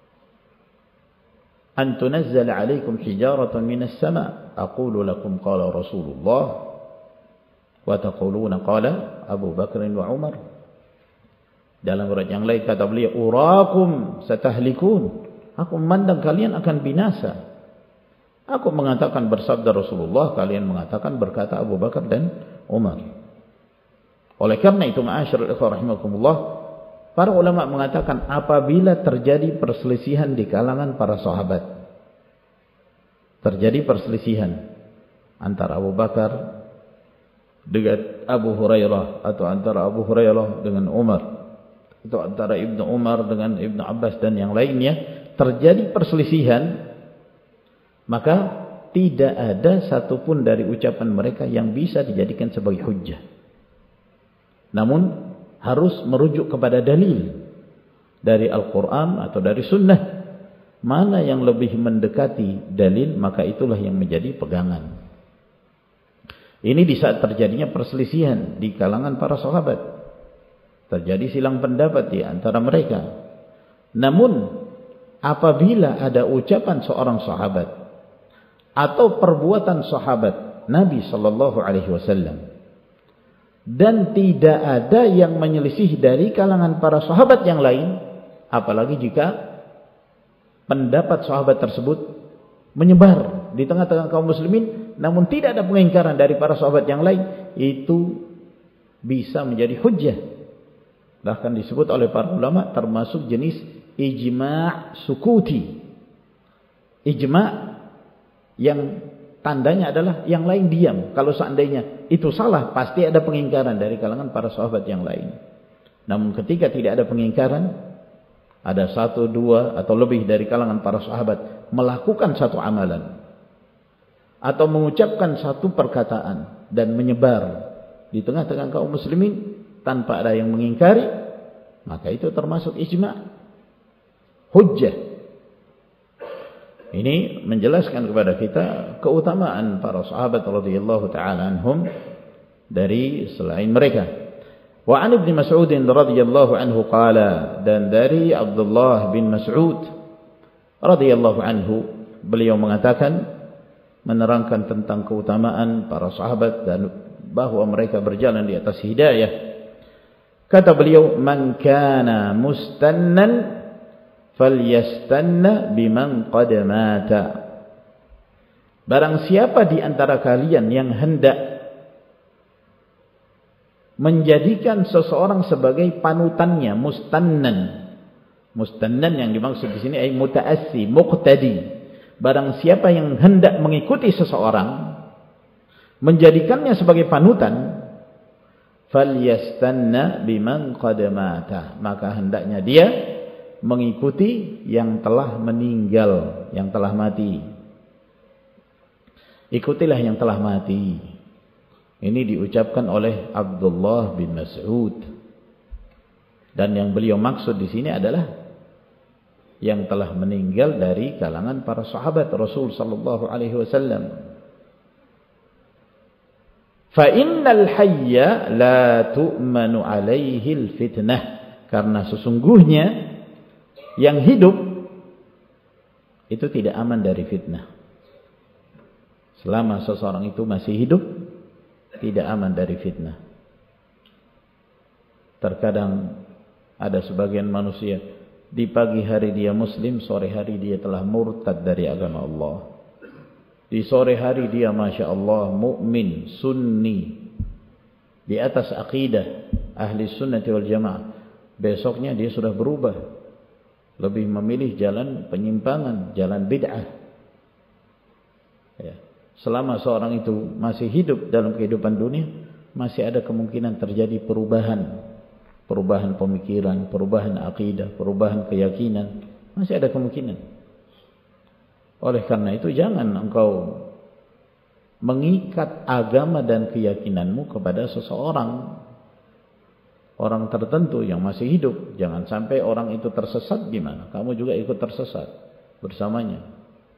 an tunazzala alaikum hijaratan minas sama' aqulu lakum qala Rasulullah wa taquluna qala Abu Bakar wa Umar. Dalam riwayat yang lain kata beliau, urakum satahlikun, aku memandang kalian akan binasa. Aku mengatakan bersabda Rasulullah, kalian mengatakan berkata Abu Bakar dan Umar. Oleh karena itu, ma'asyiral ikhwah rahimakumullah, para ulama mengatakan apabila terjadi perselisihan di kalangan para sahabat, terjadi perselisihan antara Abu Bakar dengan Abu Hurairah, atau antara Abu Hurairah dengan Umar, atau antara Ibnu Umar dengan Ibnu Abbas dan yang lainnya, terjadi perselisihan, maka tidak ada satupun dari ucapan mereka yang bisa dijadikan sebagai hujjah. Namun harus merujuk kepada dalil dari Al-Quran atau dari Sunnah. Mana yang lebih mendekati dalil, maka itulah yang menjadi pegangan. Ini di saat terjadinya perselisihan di kalangan para sahabat, terjadi silang pendapat di antara mereka. Namun apabila ada ucapan seorang sahabat atau perbuatan sahabat Nabi sallallahu alaihi wasallam dan tidak ada yang menyelisih dari kalangan para sahabat yang lain, apalagi jika pendapat sahabat tersebut menyebar di tengah-tengah kaum muslimin namun tidak ada pengingkaran dari para sahabat yang lain, itu bisa menjadi hujjah. Bahkan disebut oleh para ulama termasuk jenis ijma' sukuti. Ijma' yang tandanya adalah yang lain diam. Kalau seandainya itu salah, pasti ada pengingkaran dari kalangan para sahabat yang lain. Namun ketika tidak ada pengingkaran, ada satu, dua, atau lebih dari kalangan para sahabat melakukan satu amalan atau mengucapkan satu perkataan dan menyebar di tengah-tengah kaum muslimin tanpa ada yang mengingkari, maka itu termasuk ijma', hujjah. Ini menjelaskan kepada kita keutamaan para sahabat radhiyallahu taala anhum dari selain mereka. Wa an Ibnu Mas'ud radhiyallahu anhu qala, dan dari Abdullah bin Mas'ud radhiyallahu anhu, beliau mengatakan, menerangkan tentang keutamaan para sahabat dan bahwa mereka berjalan di atas hidayah. Kata beliau, man kana mustannan falyastanna biman qad mata. Barang siapa di antara kalian yang hendak menjadikan seseorang sebagai panutannya, mustannan. Mustannan yang dimaksud di sini ay mutaassi, muqtadi. Barang siapa yang hendak mengikuti seseorang, menjadikannya sebagai panutan, falyastanna biman qad mata, maka hendaknya dia mengikuti yang telah meninggal, yang telah mati. Ikutilah yang telah mati. Ini diucapkan oleh Abdullah bin Mas'ud. Dan yang beliau maksud di sini adalah yang telah meninggal dari kalangan para sahabat Rasul sallallahu alaihi wasallam. Fa innal hayya la tu'manu alaihi al-fitnah, karena sesungguhnya yang hidup itu tidak aman dari fitnah. Selama seseorang itu masih hidup, tidak aman dari fitnah. Terkadang ada sebagian manusia, di pagi hari dia muslim, sore hari dia telah murtad dari agama Allah. Di sore hari dia masya Allah mukmin, sunni, di atas akidah ahli sunnati wal jamaah. Besoknya dia sudah berubah, lebih memilih jalan penyimpangan, jalan bid'ah. Ya. Selama seorang itu masih hidup dalam kehidupan dunia, masih ada kemungkinan terjadi perubahan. Perubahan pemikiran, perubahan akidah, perubahan keyakinan. Masih ada kemungkinan. Oleh karena itu jangan engkau mengikat agama dan keyakinanmu kepada seseorang. Orang tertentu yang masih hidup. Jangan sampai orang itu tersesat, gimana? Kamu juga ikut tersesat bersamanya.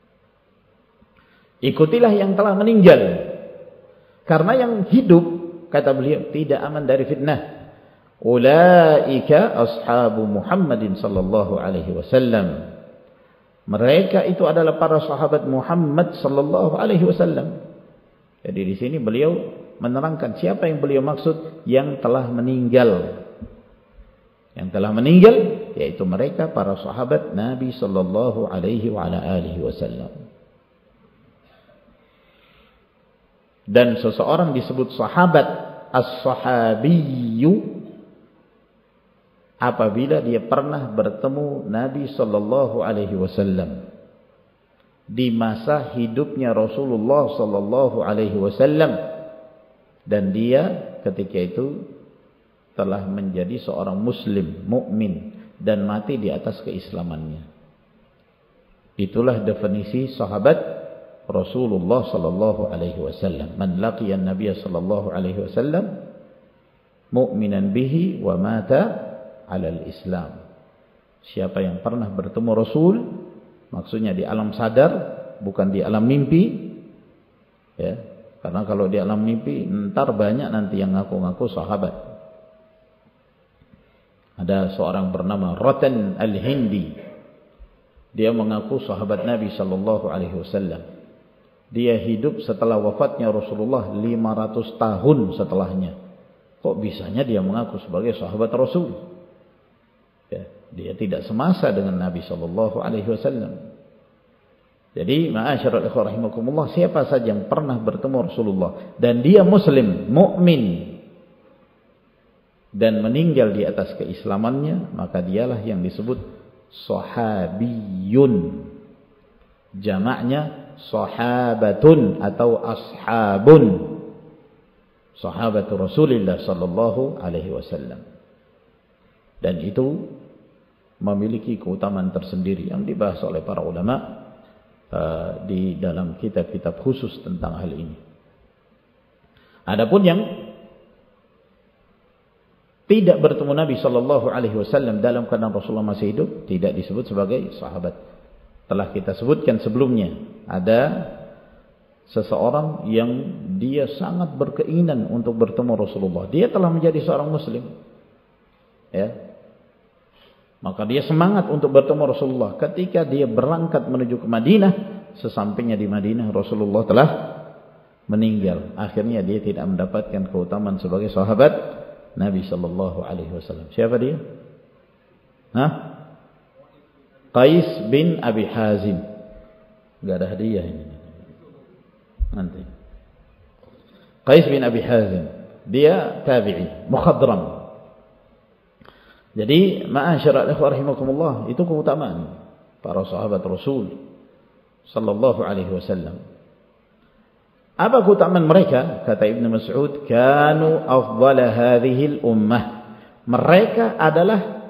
Ikutilah yang telah meninggal. Karena yang hidup, kata beliau, tidak aman dari fitnah. Ulaika ashabu Muhammadin sallallahu alaihi wasallam. Mereka itu adalah para sahabat Muhammad sallallahu alaihi wasallam. Jadi di sini beliau menerangkan siapa yang beliau maksud, yang telah meninggal. Yang telah meninggal yaitu mereka para sahabat Nabi sallallahu alaihi wa ala alihi wasallam. Dan seseorang disebut sahabat as-sahabiyyu apabila dia pernah bertemu Nabi sallallahu alaihi wasallam di masa hidupnya Rasulullah sallallahu alaihi wasallam, dan dia ketika itu telah menjadi seorang muslim, mukmin, dan mati di atas keislamannya. Itulah definisi sahabat Rasulullah sallallahu alaihi wasallam. Man laqiya an-nabiy sallallahu alaihi wasallam mu'minan bihi wa mata 'ala al-islam. Siapa yang pernah bertemu Rasul, maksudnya di alam sadar, bukan di alam mimpi. Ya, karena kalau di alam mimpi entar banyak nanti yang ngaku-ngaku sahabat. Ada seorang bernama Ratan al-Hindi. Dia mengaku sahabat Nabi sallallahu alaihi wasallam. Dia hidup setelah wafatnya Rasulullah lima ratus tahun setelahnya. Kok bisanya dia mengaku sebagai sahabat Rasul? Ya, dia tidak semasa dengan Nabi sallallahu alaihi wasallam. Jadi, ma'asyiral ikhwah rahimakumullah, siapa saja yang pernah bertemu Rasulullah dan dia muslim, mukmin, dan meninggal di atas keislamannya, maka dialah yang disebut sahabiyun. Jamaknya sahabatun atau ashabun. Sahabatu Rasulillah sallallahu alaihi wasallam. Dan itu memiliki keutamaan tersendiri yang dibahas oleh para ulama uh, di dalam kitab-kitab khusus tentang hal ini. Adapun yang tidak bertemu Nabi sallallahu alaihi wasallam dalam keadaan Rasulullah masih hidup tidak disebut sebagai sahabat. Telah kita sebutkan sebelumnya, ada seseorang yang dia sangat berkeinginan untuk bertemu Rasulullah. Dia telah menjadi seorang muslim. Ya. Maka dia semangat untuk bertemu Rasulullah. Ketika dia berangkat menuju ke Madinah, sesampainya di Madinah Rasulullah telah meninggal. Akhirnya dia tidak mendapatkan keutamaan sebagai sahabat Nabi sallallahu alaihi wasallam. Siapa dia? Hah? Qais bin Abi Hazim. Enggak ada hadiah ini. Nanti. Qais bin Abi Hazim, dia tabi'i, mukhadram. Jadi, ma'asyiral ikhwah rahimakumullah, itu keutamaan para sahabat Rasul sallallahu alaihi wasallam. Apa keutamaan mereka? Kata Ibnu Mas'ud, kanu afdhala hadhil ummah. Mereka adalah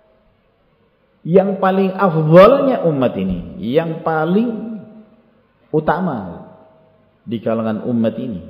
yang paling afdhalnya umat ini, yang paling utama di kalangan umat ini.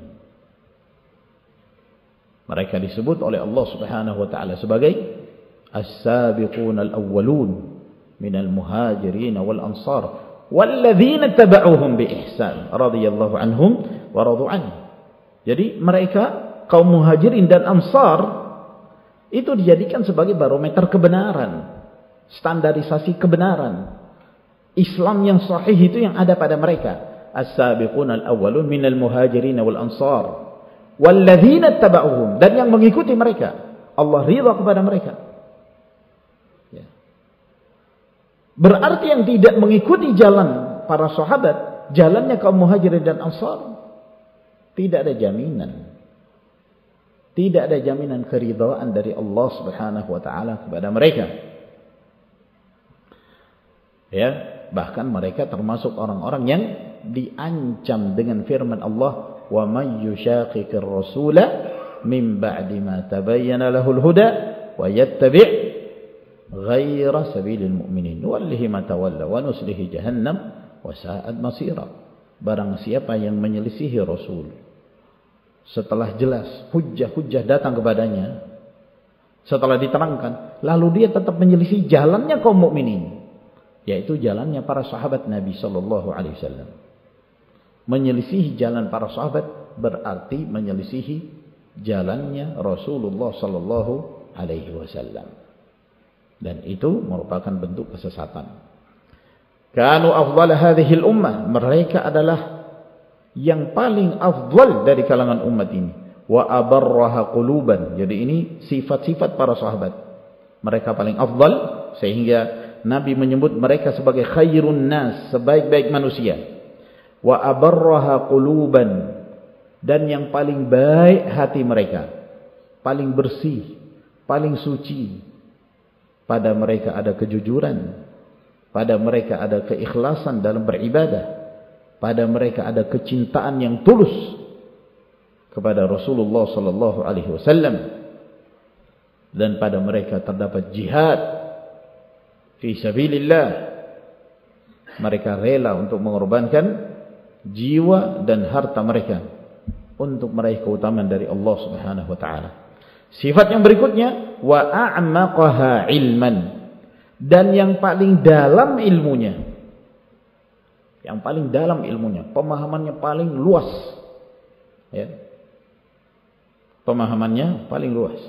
Mereka disebut oleh Allah Subhanahu wa taala sebagai as-sabiqun al-awwalun minal muhajirin wal ansar walladzina tabauhum bi ihsan radhiyallahu anhum wa radu anhu. Jadi mereka kaum muhajirin dan ansar itu dijadikan sebagai barometer kebenaran, standarisasi kebenaran. Islam yang sahih itu yang ada pada mereka. As-sabiqun al-awwalun minal muhajirin wal ansar walladzina tabauhum, dan yang mengikuti mereka Allah ridha kepada mereka. Ya. Berarti yang tidak mengikuti jalan para sahabat, jalannya kaum muhajirin dan ansar, tidak ada jaminan. Tidak ada jaminan keridhaan dari Allah Subhanahu wa taala kepada mereka. Ya, bahkan mereka termasuk orang-orang yang diancam dengan firman Allah, wa may yushaqiqir rasula min ba'di ma tabayyana lahul huda wa yattabi' ghayra sabilil mu'minin nuwallihi ma tawalla wa nuslihi jahannam wa sa'at masira. Barang siapa yang menyelisihi Rasul setelah jelas hujjah-hujjah datang kepadanya, setelah diterangkan, lalu dia tetap menyelisih jalannya kaum mukminin, yaitu jalannya para sahabat Nabi sallallahu alaihi wasallam. Menyelisihi jalan para sahabat berarti menyelisihi jalannya Rasulullah sallallahu alaihi wasallam. Dan itu merupakan bentuk kesesatan. Kanu afdal hadhil ummah, mereka adalah yang paling afdal dari kalangan umat ini. Wa abarraha quluban. Jadi ini sifat-sifat para sahabat. Mereka paling afdal sehingga Nabi menyebut mereka sebagai khairun nas, sebaik-baik manusia. Wa abarraha quluban, dan yang paling baik hati mereka, paling bersih, paling suci. Pada mereka ada kejujuran, pada mereka ada keikhlasan dalam beribadah, pada mereka ada kecintaan yang tulus kepada Rasulullah sallallahu alaihi wasallam, dan pada mereka terdapat jihad fi sabilillah. Mereka rela untuk mengorbankan jiwa dan harta mereka untuk meraih keutamaan dari Allah Subhanahu wa taala. Sifat yang berikutnya, wa a'maqaha ilman, dan yang paling dalam ilmunya. Yang paling dalam ilmunya, pemahamannya paling luas. Ya. Pemahamannya paling luas.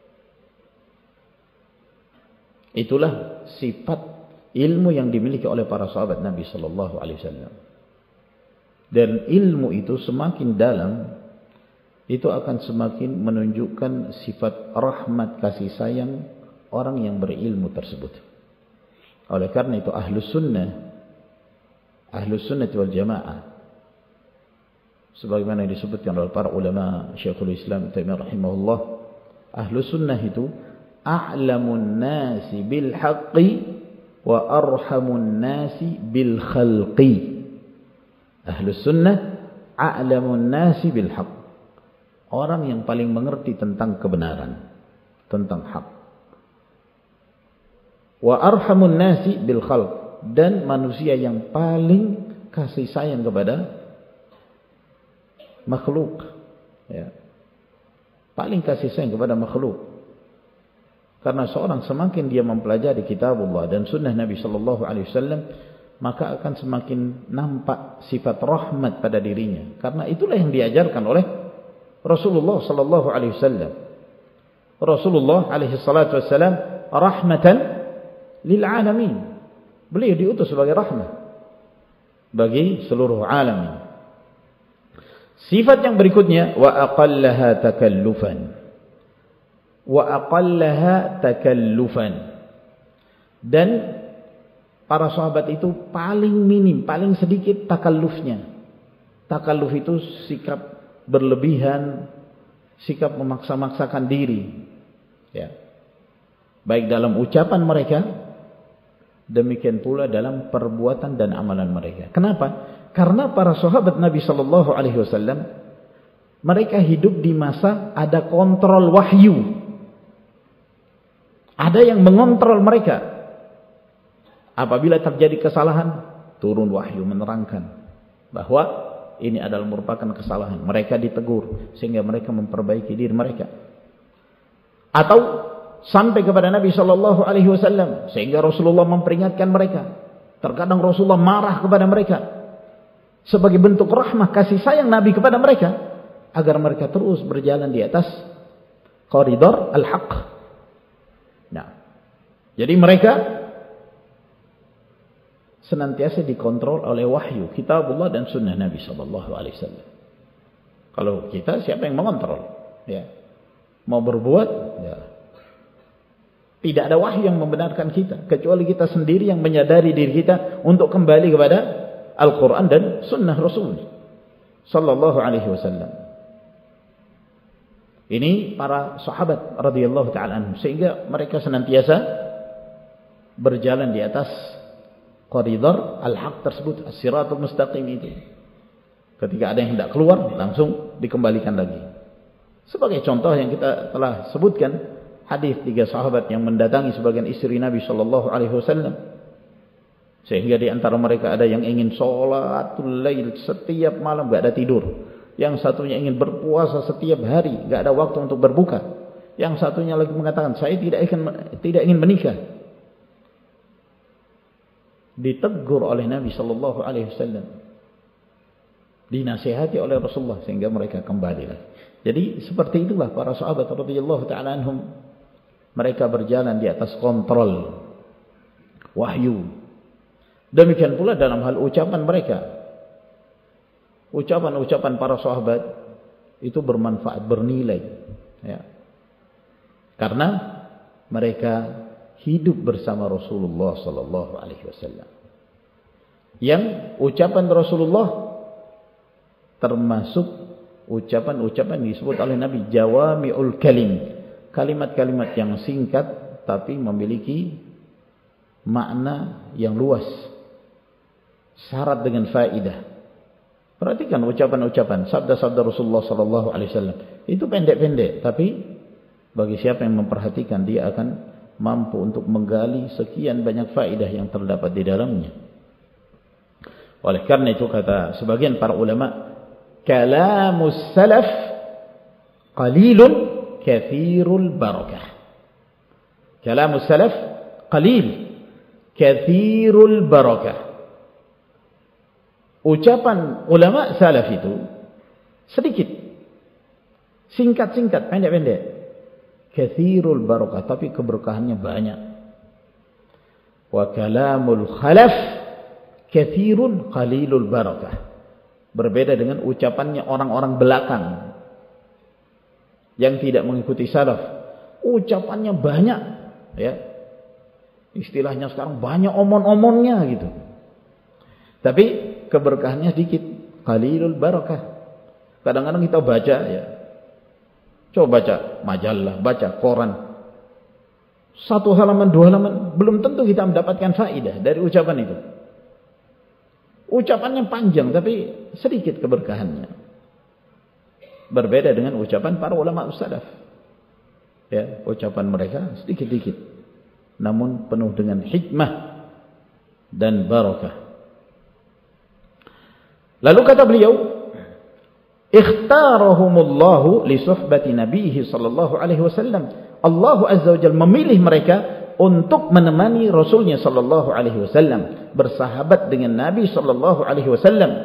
Itulah sifat ilmu yang dimiliki oleh para sahabat Nabi sallallahu alaihi wasallam. Dan ilmu itu semakin dalam, itu akan semakin menunjukkan sifat rahmat kasih sayang orang yang berilmu tersebut. Oleh karena itu ahlus sunnah, ahlus sunnah wal jamaah, sebagaimana yang disebutkan oleh para ulama, Syekhul Islam Taimiyah rahimahullah, ahlus sunnah itu a'lamun nasi bil haqqi wa arhamun nasi bil khalqi. Ahlus sunnah a'lamun nasi bil haq. Orang yang paling mengerti tentang kebenaran, tentang hak. Wa arhamun nasi bil khalq, dan manusia yang paling kasih sayang kepada makhluk, ya. Paling kasih sayang kepada makhluk. Karena seorang semakin dia mempelajari kitabullah dan sunnah Nabi sallallahu alaihi wasallam, maka akan semakin nampak sifat rahmat pada dirinya. Karena itulah yang diajarkan oleh Rasulullah sallallahu alaihi wasallam. Rasulullah alaihi salatu wasallam rahmatan lil alamin. Beliau diutus sebagai rahmat bagi seluruh alam. Sifat yang berikutnya, wa aqallaha takallufan. Wa aqallaha takallufan. Dan para sahabat itu paling minim, paling sedikit takallufnya. Takalluf itu sikap berlebihan, sikap memaksa-maksakan diri, ya. Baik dalam ucapan mereka, demikian pula dalam perbuatan dan amalan mereka. Kenapa? Karena para sahabat Nabi sallallahu alaihi wasallam, mereka hidup di masa ada kontrol wahyu. Ada yang mengontrol mereka. Apabila terjadi kesalahan, turun wahyu menerangkan bahwa ini adalah merupakan kesalahan. Mereka ditegur sehingga mereka memperbaiki diri mereka. Atau sampai kepada Nabi sallallahu alaihi wasallam sehingga Rasulullah memperingatkan mereka. Terkadang Rasulullah marah kepada mereka sebagai bentuk rahmah kasih sayang Nabi kepada mereka agar mereka terus berjalan di atas koridor al-haq. Nah, jadi mereka senantiasa dikontrol oleh wahyu, kitabullah dan sunnah Nabi sallallahu alaihi wasallam. Kalau kita, siapa yang mengontrol? Ya. Mau berbuat, ya. Tidak ada wahyu yang membenarkan kita, kecuali kita sendiri yang menyadari diri kita untuk kembali kepada Al-Quran dan sunnah Rasul sallallahu alaihi wasallam. Ini para sahabat radhiyallahu ta'ala anhum, sehingga mereka senantiasa berjalan di atas koridor al-haq tersebut, as-siratul mustaqim itu. Ketika ada yang hendak keluar, langsung dikembalikan lagi. Sebagai contoh yang kita telah sebutkan, hadis tiga sahabat yang mendatangi sebagian istri Nabi sallallahu alaihi wasallam, sehingga di antara mereka ada yang ingin sholatul lail setiap malam, enggak ada tidur. Yang satunya ingin berpuasa setiap hari, enggak ada waktu untuk berbuka. Yang satunya lagi mengatakan, saya tidak ingin tidak ingin menikah. Ditegur oleh Nabi sallallahu alaihi wasallam, dinasihati oleh Rasulullah, sehingga mereka kembali lagi. Jadi seperti itulah para sahabat radhiyallahu ta'ala anhum, mereka berjalan di atas kontrol wahyu. Demikian pula dalam hal ucapan mereka. Ucapan-ucapan para sahabat itu bermanfaat, bernilai, ya. Karena mereka hidup bersama Rasulullah sallallahu alaihi wasallam. Yang ucapan Rasulullah termasuk ucapan-ucapan disebut oleh Nabi jawami'ul kalim, kalimat-kalimat yang singkat tapi memiliki makna yang luas, syarat dengan faidah. Perhatikan ucapan-ucapan, sabda-sabda Rasulullah sallallahu alaihi wasallam. Itu pendek-pendek, tapi bagi siapa yang memperhatikan, dia akan mampu untuk menggali sekian banyak faedah yang terdapat di dalamnya. Oleh karena itu kata sebagian para ulama, kalamus salaf qalilun kathirul barakah. Kalamus salaf qalil kathirul barakah. Ucapan ulama salaf itu sedikit, singkat-singkat, pendek-pendek. Kathirul barakah, tapi keberkahannya banyak. Wa kalamul khalaf kathirun qalilul barakah. Berbeda dengan ucapannya orang-orang belakang yang tidak mengikuti salaf. Ucapannya banyak, ya. Istilahnya sekarang banyak omon-omonnya gitu. Tapi keberkahannya sedikit, qalilul barakah. Kadang-kadang kita baca, ya, coba baca majalah, baca koran, Satu halaman, dua halaman, belum tentu kita mendapatkan faedah dari ucapan itu. Ucapannya panjang tapi sedikit keberkahannya. Berbeda dengan ucapan para ulama salaf. Ya, ucapan mereka sedikit-sedikit namun penuh dengan hikmah dan barakah. Lalu kata beliau, ikhtarahumullahu li suhbati nabiyhi sallallahu alaihi wasallam. Allah azza wa jalla memilih mereka untuk menemani Rasulnya sallallahu alaihi wasallam, bersahabat dengan Nabi sallallahu alaihi wasallam.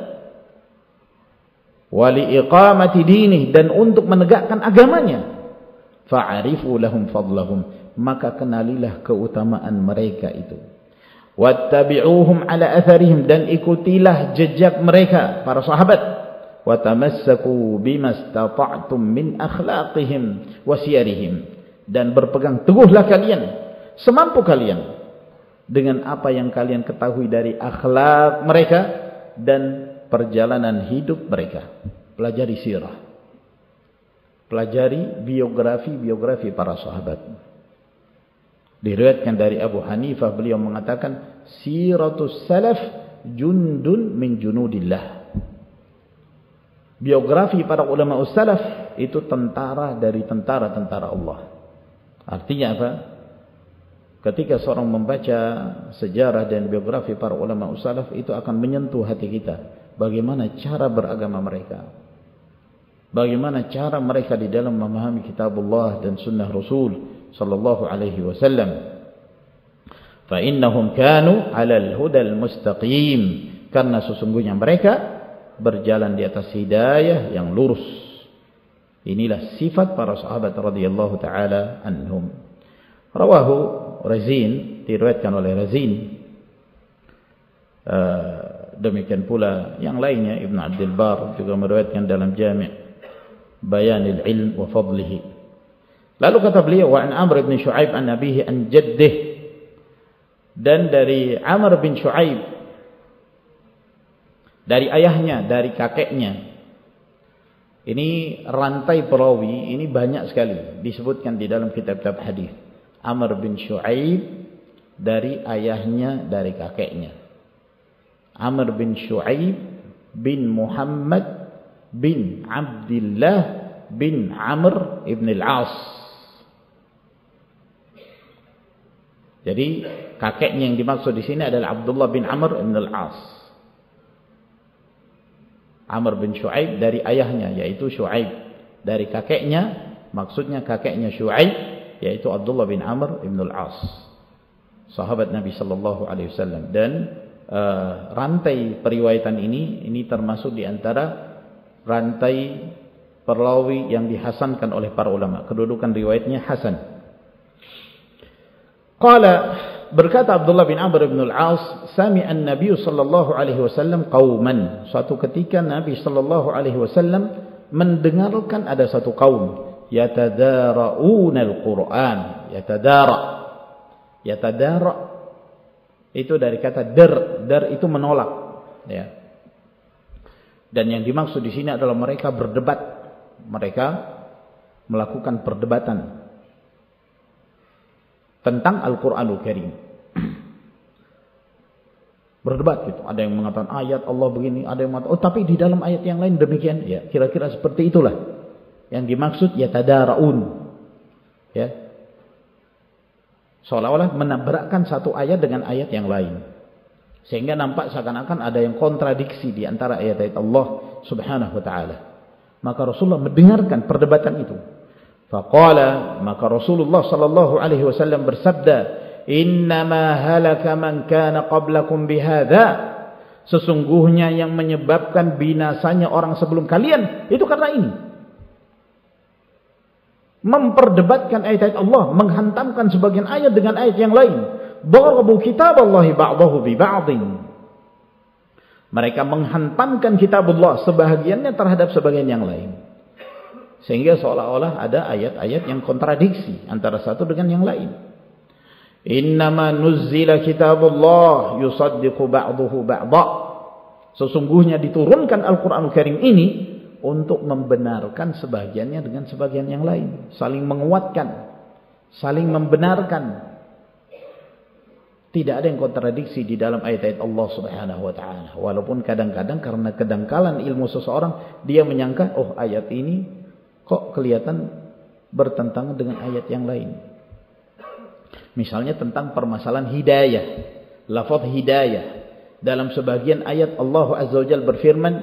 Wa li iqamati dinih, dan untuk menegakkan agamanya. Fa'arifu lahum fadlahum, maka kenalilah keutamaan mereka itu. Wattabi'uhum ala atharihim, dan ikutilah jejak mereka para sahabat. Watamassaku bimastata'tum min akhlaqihim wa siyarihim, dan berpegang teguhlah kalian semampu kalian dengan apa yang kalian ketahui dari akhlak mereka dan perjalanan hidup mereka. Pelajari sirah, pelajari biografi-biografi para sahabat. Diriwayatkan dari Abu Hanifah, beliau mengatakan siratus salaf jundun min junudillah. Biografi para ulama salaf itu tentara dari tentara-tentara Allah. Artinya apa? Ketika seorang membaca sejarah dan biografi para ulama salaf, itu akan menyentuh hati kita. Bagaimana cara beragama mereka, bagaimana cara mereka di dalam memahami kitabullah dan sunnah Rasul sallallahu alaihi wasallam. Fa innahum kanu 'alal hudal mustaqim, karena sesungguhnya mereka berjalan di atas hidayah yang lurus. Inilah sifat para sahabat radhiyallahu taala anhum. Rawahu Razin, diriwayatkan oleh Razin. Uh, demikian pula yang lainnya, Ibn Abdul Bar juga meriwayatkan dalam Jami' Bayanil Ilm wa Fadlihi. Lalu kata beliau, wa an Amr bin Shu'aib an abihi an jaddih, dan dari Amr bin Shu'aib, dari ayahnya, dari kakeknya. Ini rantai perawi ini banyak sekali disebutkan di dalam kitab-kitab hadis. Amr bin Shu'aib dari ayahnya, dari kakeknya. Amr bin Shu'aib bin Muhammad bin Abdullah bin Amr ibn al-As. Jadi kakeknya yang dimaksud di sini adalah Abdullah bin Amr ibn al-As. Amr bin Shu'aib dari ayahnya, yaitu Shu'aib. Dari kakeknya, maksudnya kakeknya Shu'aib, yaitu Abdullah bin Amr ibn al-As, sahabat Nabi sallallahu alaihi wasallam. Dan uh, rantai periwayatan ini ini termasuk di antara rantai perawi yang dihasankan oleh para ulama. Kedudukan riwayatnya hasan. Qala, berkata Abdullah bin Amr ibn al-As, sami'a an-nabiy sallallahu alaihi wasallam qauman. Suatu ketika Nabi sallallahu alaihi wasallam mendengarkan ada satu kaum yatadara'una al-Qur'an. Yatadara. Yatadara itu dari kata dar. Dar itu menolak, ya. Dan yang dimaksud di sini adalah mereka berdebat. Mereka melakukan perdebatan tentang Al-Qur'anul Karim. Berdebat gitu. Ada yang mengatakan ayat Allah begini, ada yang mengatakan oh tapi di dalam ayat yang lain demikian. Ya, kira-kira seperti itulah yang dimaksud yatadara'un. Ya. Seolah-olah menabrakkan satu ayat dengan ayat yang lain. Sehingga nampak seakan-akan ada yang kontradiksi di antara ayat-ayat Allah Subhanahu wa taala. Maka Rasulullah mendengarkan perdebatan itu. Faqala, maka Rasulullah sallallahu alaihi wasallam bersabda, "Innama halaka man kana qablakum bihadza." Sesungguhnya yang menyebabkan binasanya orang sebelum kalian itu karena ini. Memperdebatkan ayat-ayat Allah, menghantamkan sebagian ayat dengan ayat yang lain. Darabu kitaballahi ba'dahu bi ba'din. Mereka menghantamkan kitab Allah sebahagiannya terhadap sebagian yang lain. Sehingga seolah-olah ada ayat-ayat yang kontradiksi antara satu dengan yang lain. Innama nuzzila kitabullah yusaddiqu ba'dahu ba'da. Sesungguhnya diturunkan Al-Qur'anul Karim ini untuk membenarkan sebagiannya dengan sebagian yang lain, saling menguatkan, saling membenarkan. Tidak ada yang kontradiksi di dalam ayat-ayat Allah Subhanahu wa taala. Walaupun kadang-kadang karena kedangkalan ilmu seseorang, dia menyangka, oh ayat ini kok kelihatan bertentangan dengan ayat yang lain. Misalnya tentang permasalahan hidayah. Lafaz hidayah. Dalam sebagian ayat Allah Azza wa Jalla berfirman,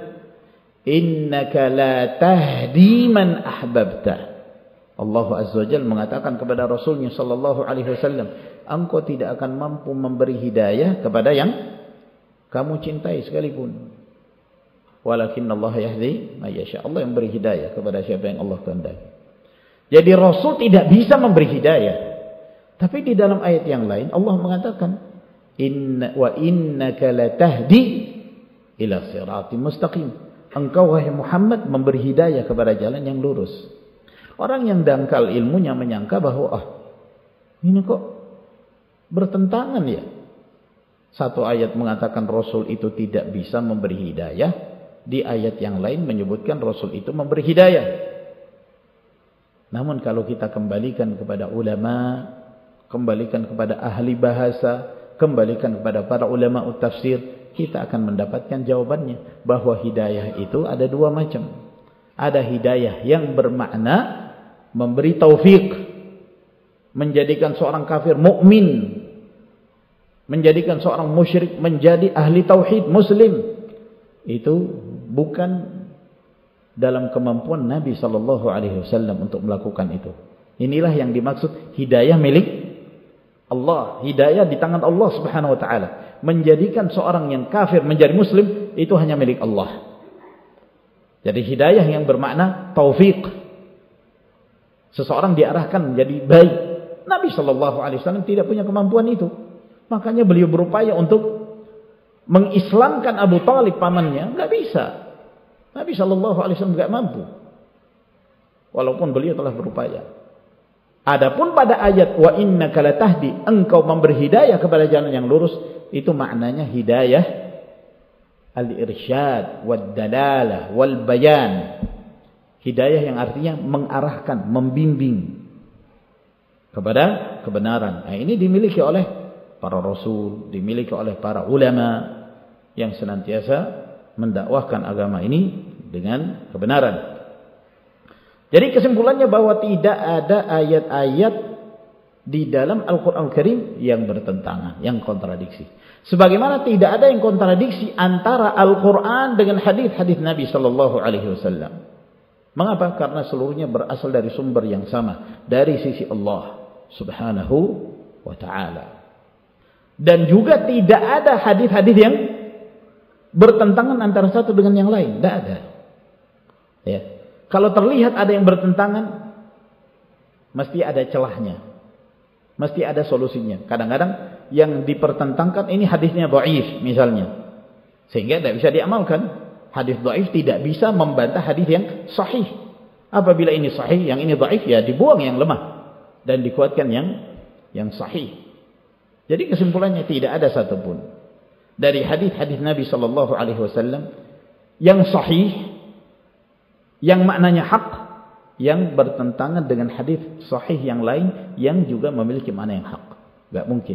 innaka la tahdi man ahbabta. Allah Azza wa Jalla mengatakan kepada Rasulnya sallallahu alaihi wasallam, engkau tidak akan mampu memberi hidayah kepada yang kamu cintai sekalipun. Walakin Allah yahdi may yasha. Allah yang beri hidayah kepada siapa yang Allah kehendaki. Jadi Rasul tidak bisa memberi hidayah. Tapi di dalam ayat yang lain Allah mengatakan, inna wa innaka latahdi ila siratim mustaqim. Engkau wahai Muhammad memberi hidayah kepada jalan yang lurus. Orang yang dangkal ilmunya menyangka bahwa ah ini kok bertentangan ya. Satu ayat mengatakan Rasul itu tidak bisa memberi hidayah, di ayat yang lain menyebutkan Rasul itu memberi hidayah. Namun kalau kita kembalikan kepada ulama, kembalikan kepada ahli bahasa, kembalikan kepada para ulama tafsir, kita akan mendapatkan jawabannya bahwa hidayah itu ada dua macam. Ada hidayah yang bermakna memberi taufik, menjadikan seorang kafir mukmin, menjadikan seorang musyrik menjadi ahli tauhid muslim. Itu bukan dalam kemampuan Nabi sallallahu alaihi wasallam untuk melakukan itu. Inilah yang dimaksud hidayah milik Allah. Hidayah di tangan Allah Subhanahu wa taala. Menjadikan seorang yang kafir menjadi muslim itu hanya milik Allah. Jadi hidayah yang bermakna taufik. Seseorang diarahkan menjadi baik. Nabi sallallahu alaihi wasallam tidak punya kemampuan itu. Makanya beliau berupaya untuk mengislamkan Abu Talib pamannya, enggak bisa. Nabi sallallahu alaihi wasallam enggak mampu. Walaupun beliau telah berupaya. Adapun pada ayat wa innaka latahdi, engkau memberi hidayah kepada jalan yang lurus, itu maknanya hidayah al-irsyad wad dalalah wal bayan. Hidayah yang artinya mengarahkan, membimbing kepada kebenaran. Nah, ini dimiliki oleh para rasul, dimiliki oleh para ulama yang senantiasa mendakwahkan agama ini dengan kebenaran. Jadi kesimpulannya bahwa tidak ada ayat-ayat di dalam Al-Quran Al-Karim yang bertentangan, yang kontradiksi. Sebagaimana tidak ada yang kontradiksi antara Al-Quran dengan hadis-hadis Nabi Sallallahu Alaihi Wasallam. Mengapa? Karena seluruhnya berasal dari sumber yang sama, dari sisi Allah Subhanahu wa Ta'ala. Dan juga tidak ada hadis-hadis yang bertentangan antara satu dengan yang lain. Tidak ada. Ya. Kalau terlihat ada yang bertentangan, mesti ada celahnya. Mesti ada solusinya. Kadang-kadang yang dipertentangkan ini hadisnya dhaif misalnya. Sehingga tidak bisa diamalkan. Hadis dhaif tidak bisa membantah hadis yang sahih. Apabila ini sahih, yang ini dhaif, ya dibuang yang lemah. Dan dikuatkan yang yang sahih. Jadi kesimpulannya tidak ada satupun dari hadis-hadis Nabi sallallahu alaihi wasallam yang sahih, yang maknanya hak, yang bertentangan dengan hadis sahih yang lain yang juga memiliki makna yang hak. Enggak mungkin.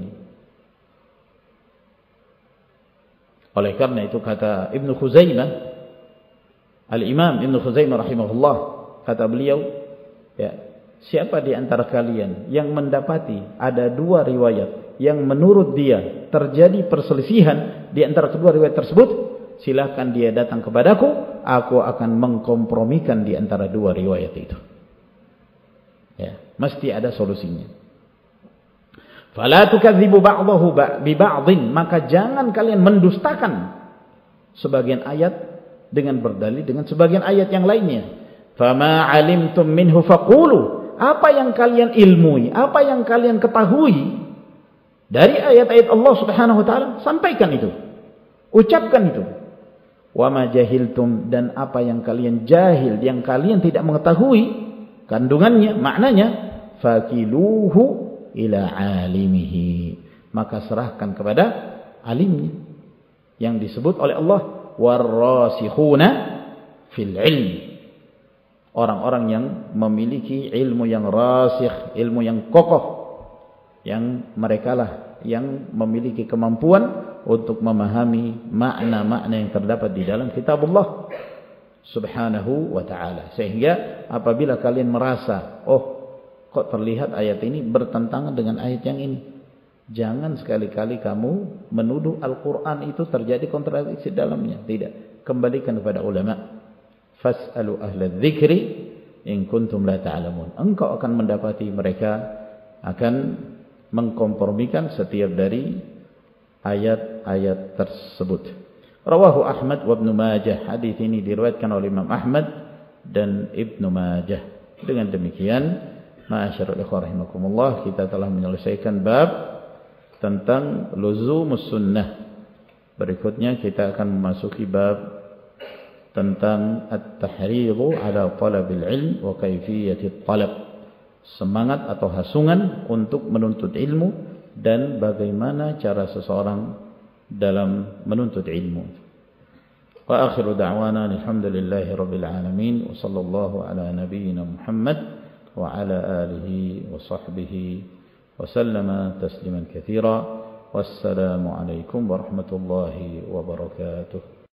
Oleh karena itu kata Ibnu Khuzaimah, Al-Imam Ibnu Khuzaimah rahimahullah, kata beliau, ya, siapa di antara kalian yang mendapati ada dua riwayat yang menurut dia terjadi perselisihan di antara kedua riwayat tersebut, silakan dia datang kepadaku, aku akan mengkompromikan di antara dua riwayat itu. Ya, mesti ada solusinya. Fala tukadzibu ba'dahu bi ba'dhin, maka jangan kalian mendustakan sebagian ayat dengan berdalil dengan sebagian ayat yang lainnya. Fama 'alimtum minhu faqulu, apa yang kalian ilmui, apa yang kalian ketahui dari ayat-ayat Allah Subhanahu wa taala, sampaikan itu. Ucapkan itu. Wa ma jahiltum, dan apa yang kalian jahil, yang kalian tidak mengetahui kandungannya, maknanya, fakiluhu ila alimihi, maka serahkan kepada alimnya, yang disebut oleh Allah warrasikhuna fil ilmi, orang-orang yang memiliki ilmu yang rasikh, ilmu yang kokoh, yang mereka lah yang memiliki kemampuan untuk memahami makna-makna yang terdapat di dalam kitabullah subhanahu wa ta'ala. Sehingga apabila kalian merasa, oh kok terlihat ayat ini bertentangan dengan ayat yang ini, jangan sekali-kali kamu menuduh Al-Quran itu terjadi kontradiksi dalamnya. Tidak. Kembalikan kepada ulama. Fas'alu ahla dzikri in kuntum la ta'lamun. Engkau akan mendapati mereka akan mengkompromikan setiap dari ayat-ayat tersebut. Rawahu Ahmad wa Ibnu Majah. Hadis ini diriwayatkan oleh Imam Ahmad dan Ibnu Majah. Dengan demikian, ma'asyiral ikhwah rahimakumullah, kita telah menyelesaikan bab tentang luzumus sunnah. Berikutnya kita akan memasuki bab tentang at-tahridhu ala talabil ilm wa kaifiyatit talab. Semangat atau hasungan untuk menuntut ilmu dan bagaimana cara seseorang dalam menuntut ilmu. Wa akhiru da'wana alhamdulillahi rabbil alamin wa sallallahu ala nabiyyina Muhammad wa ala alihi wa sahbihi wa sallama tasliman katsira. Wassalamu alaikum warahmatullahi wabarakatuh.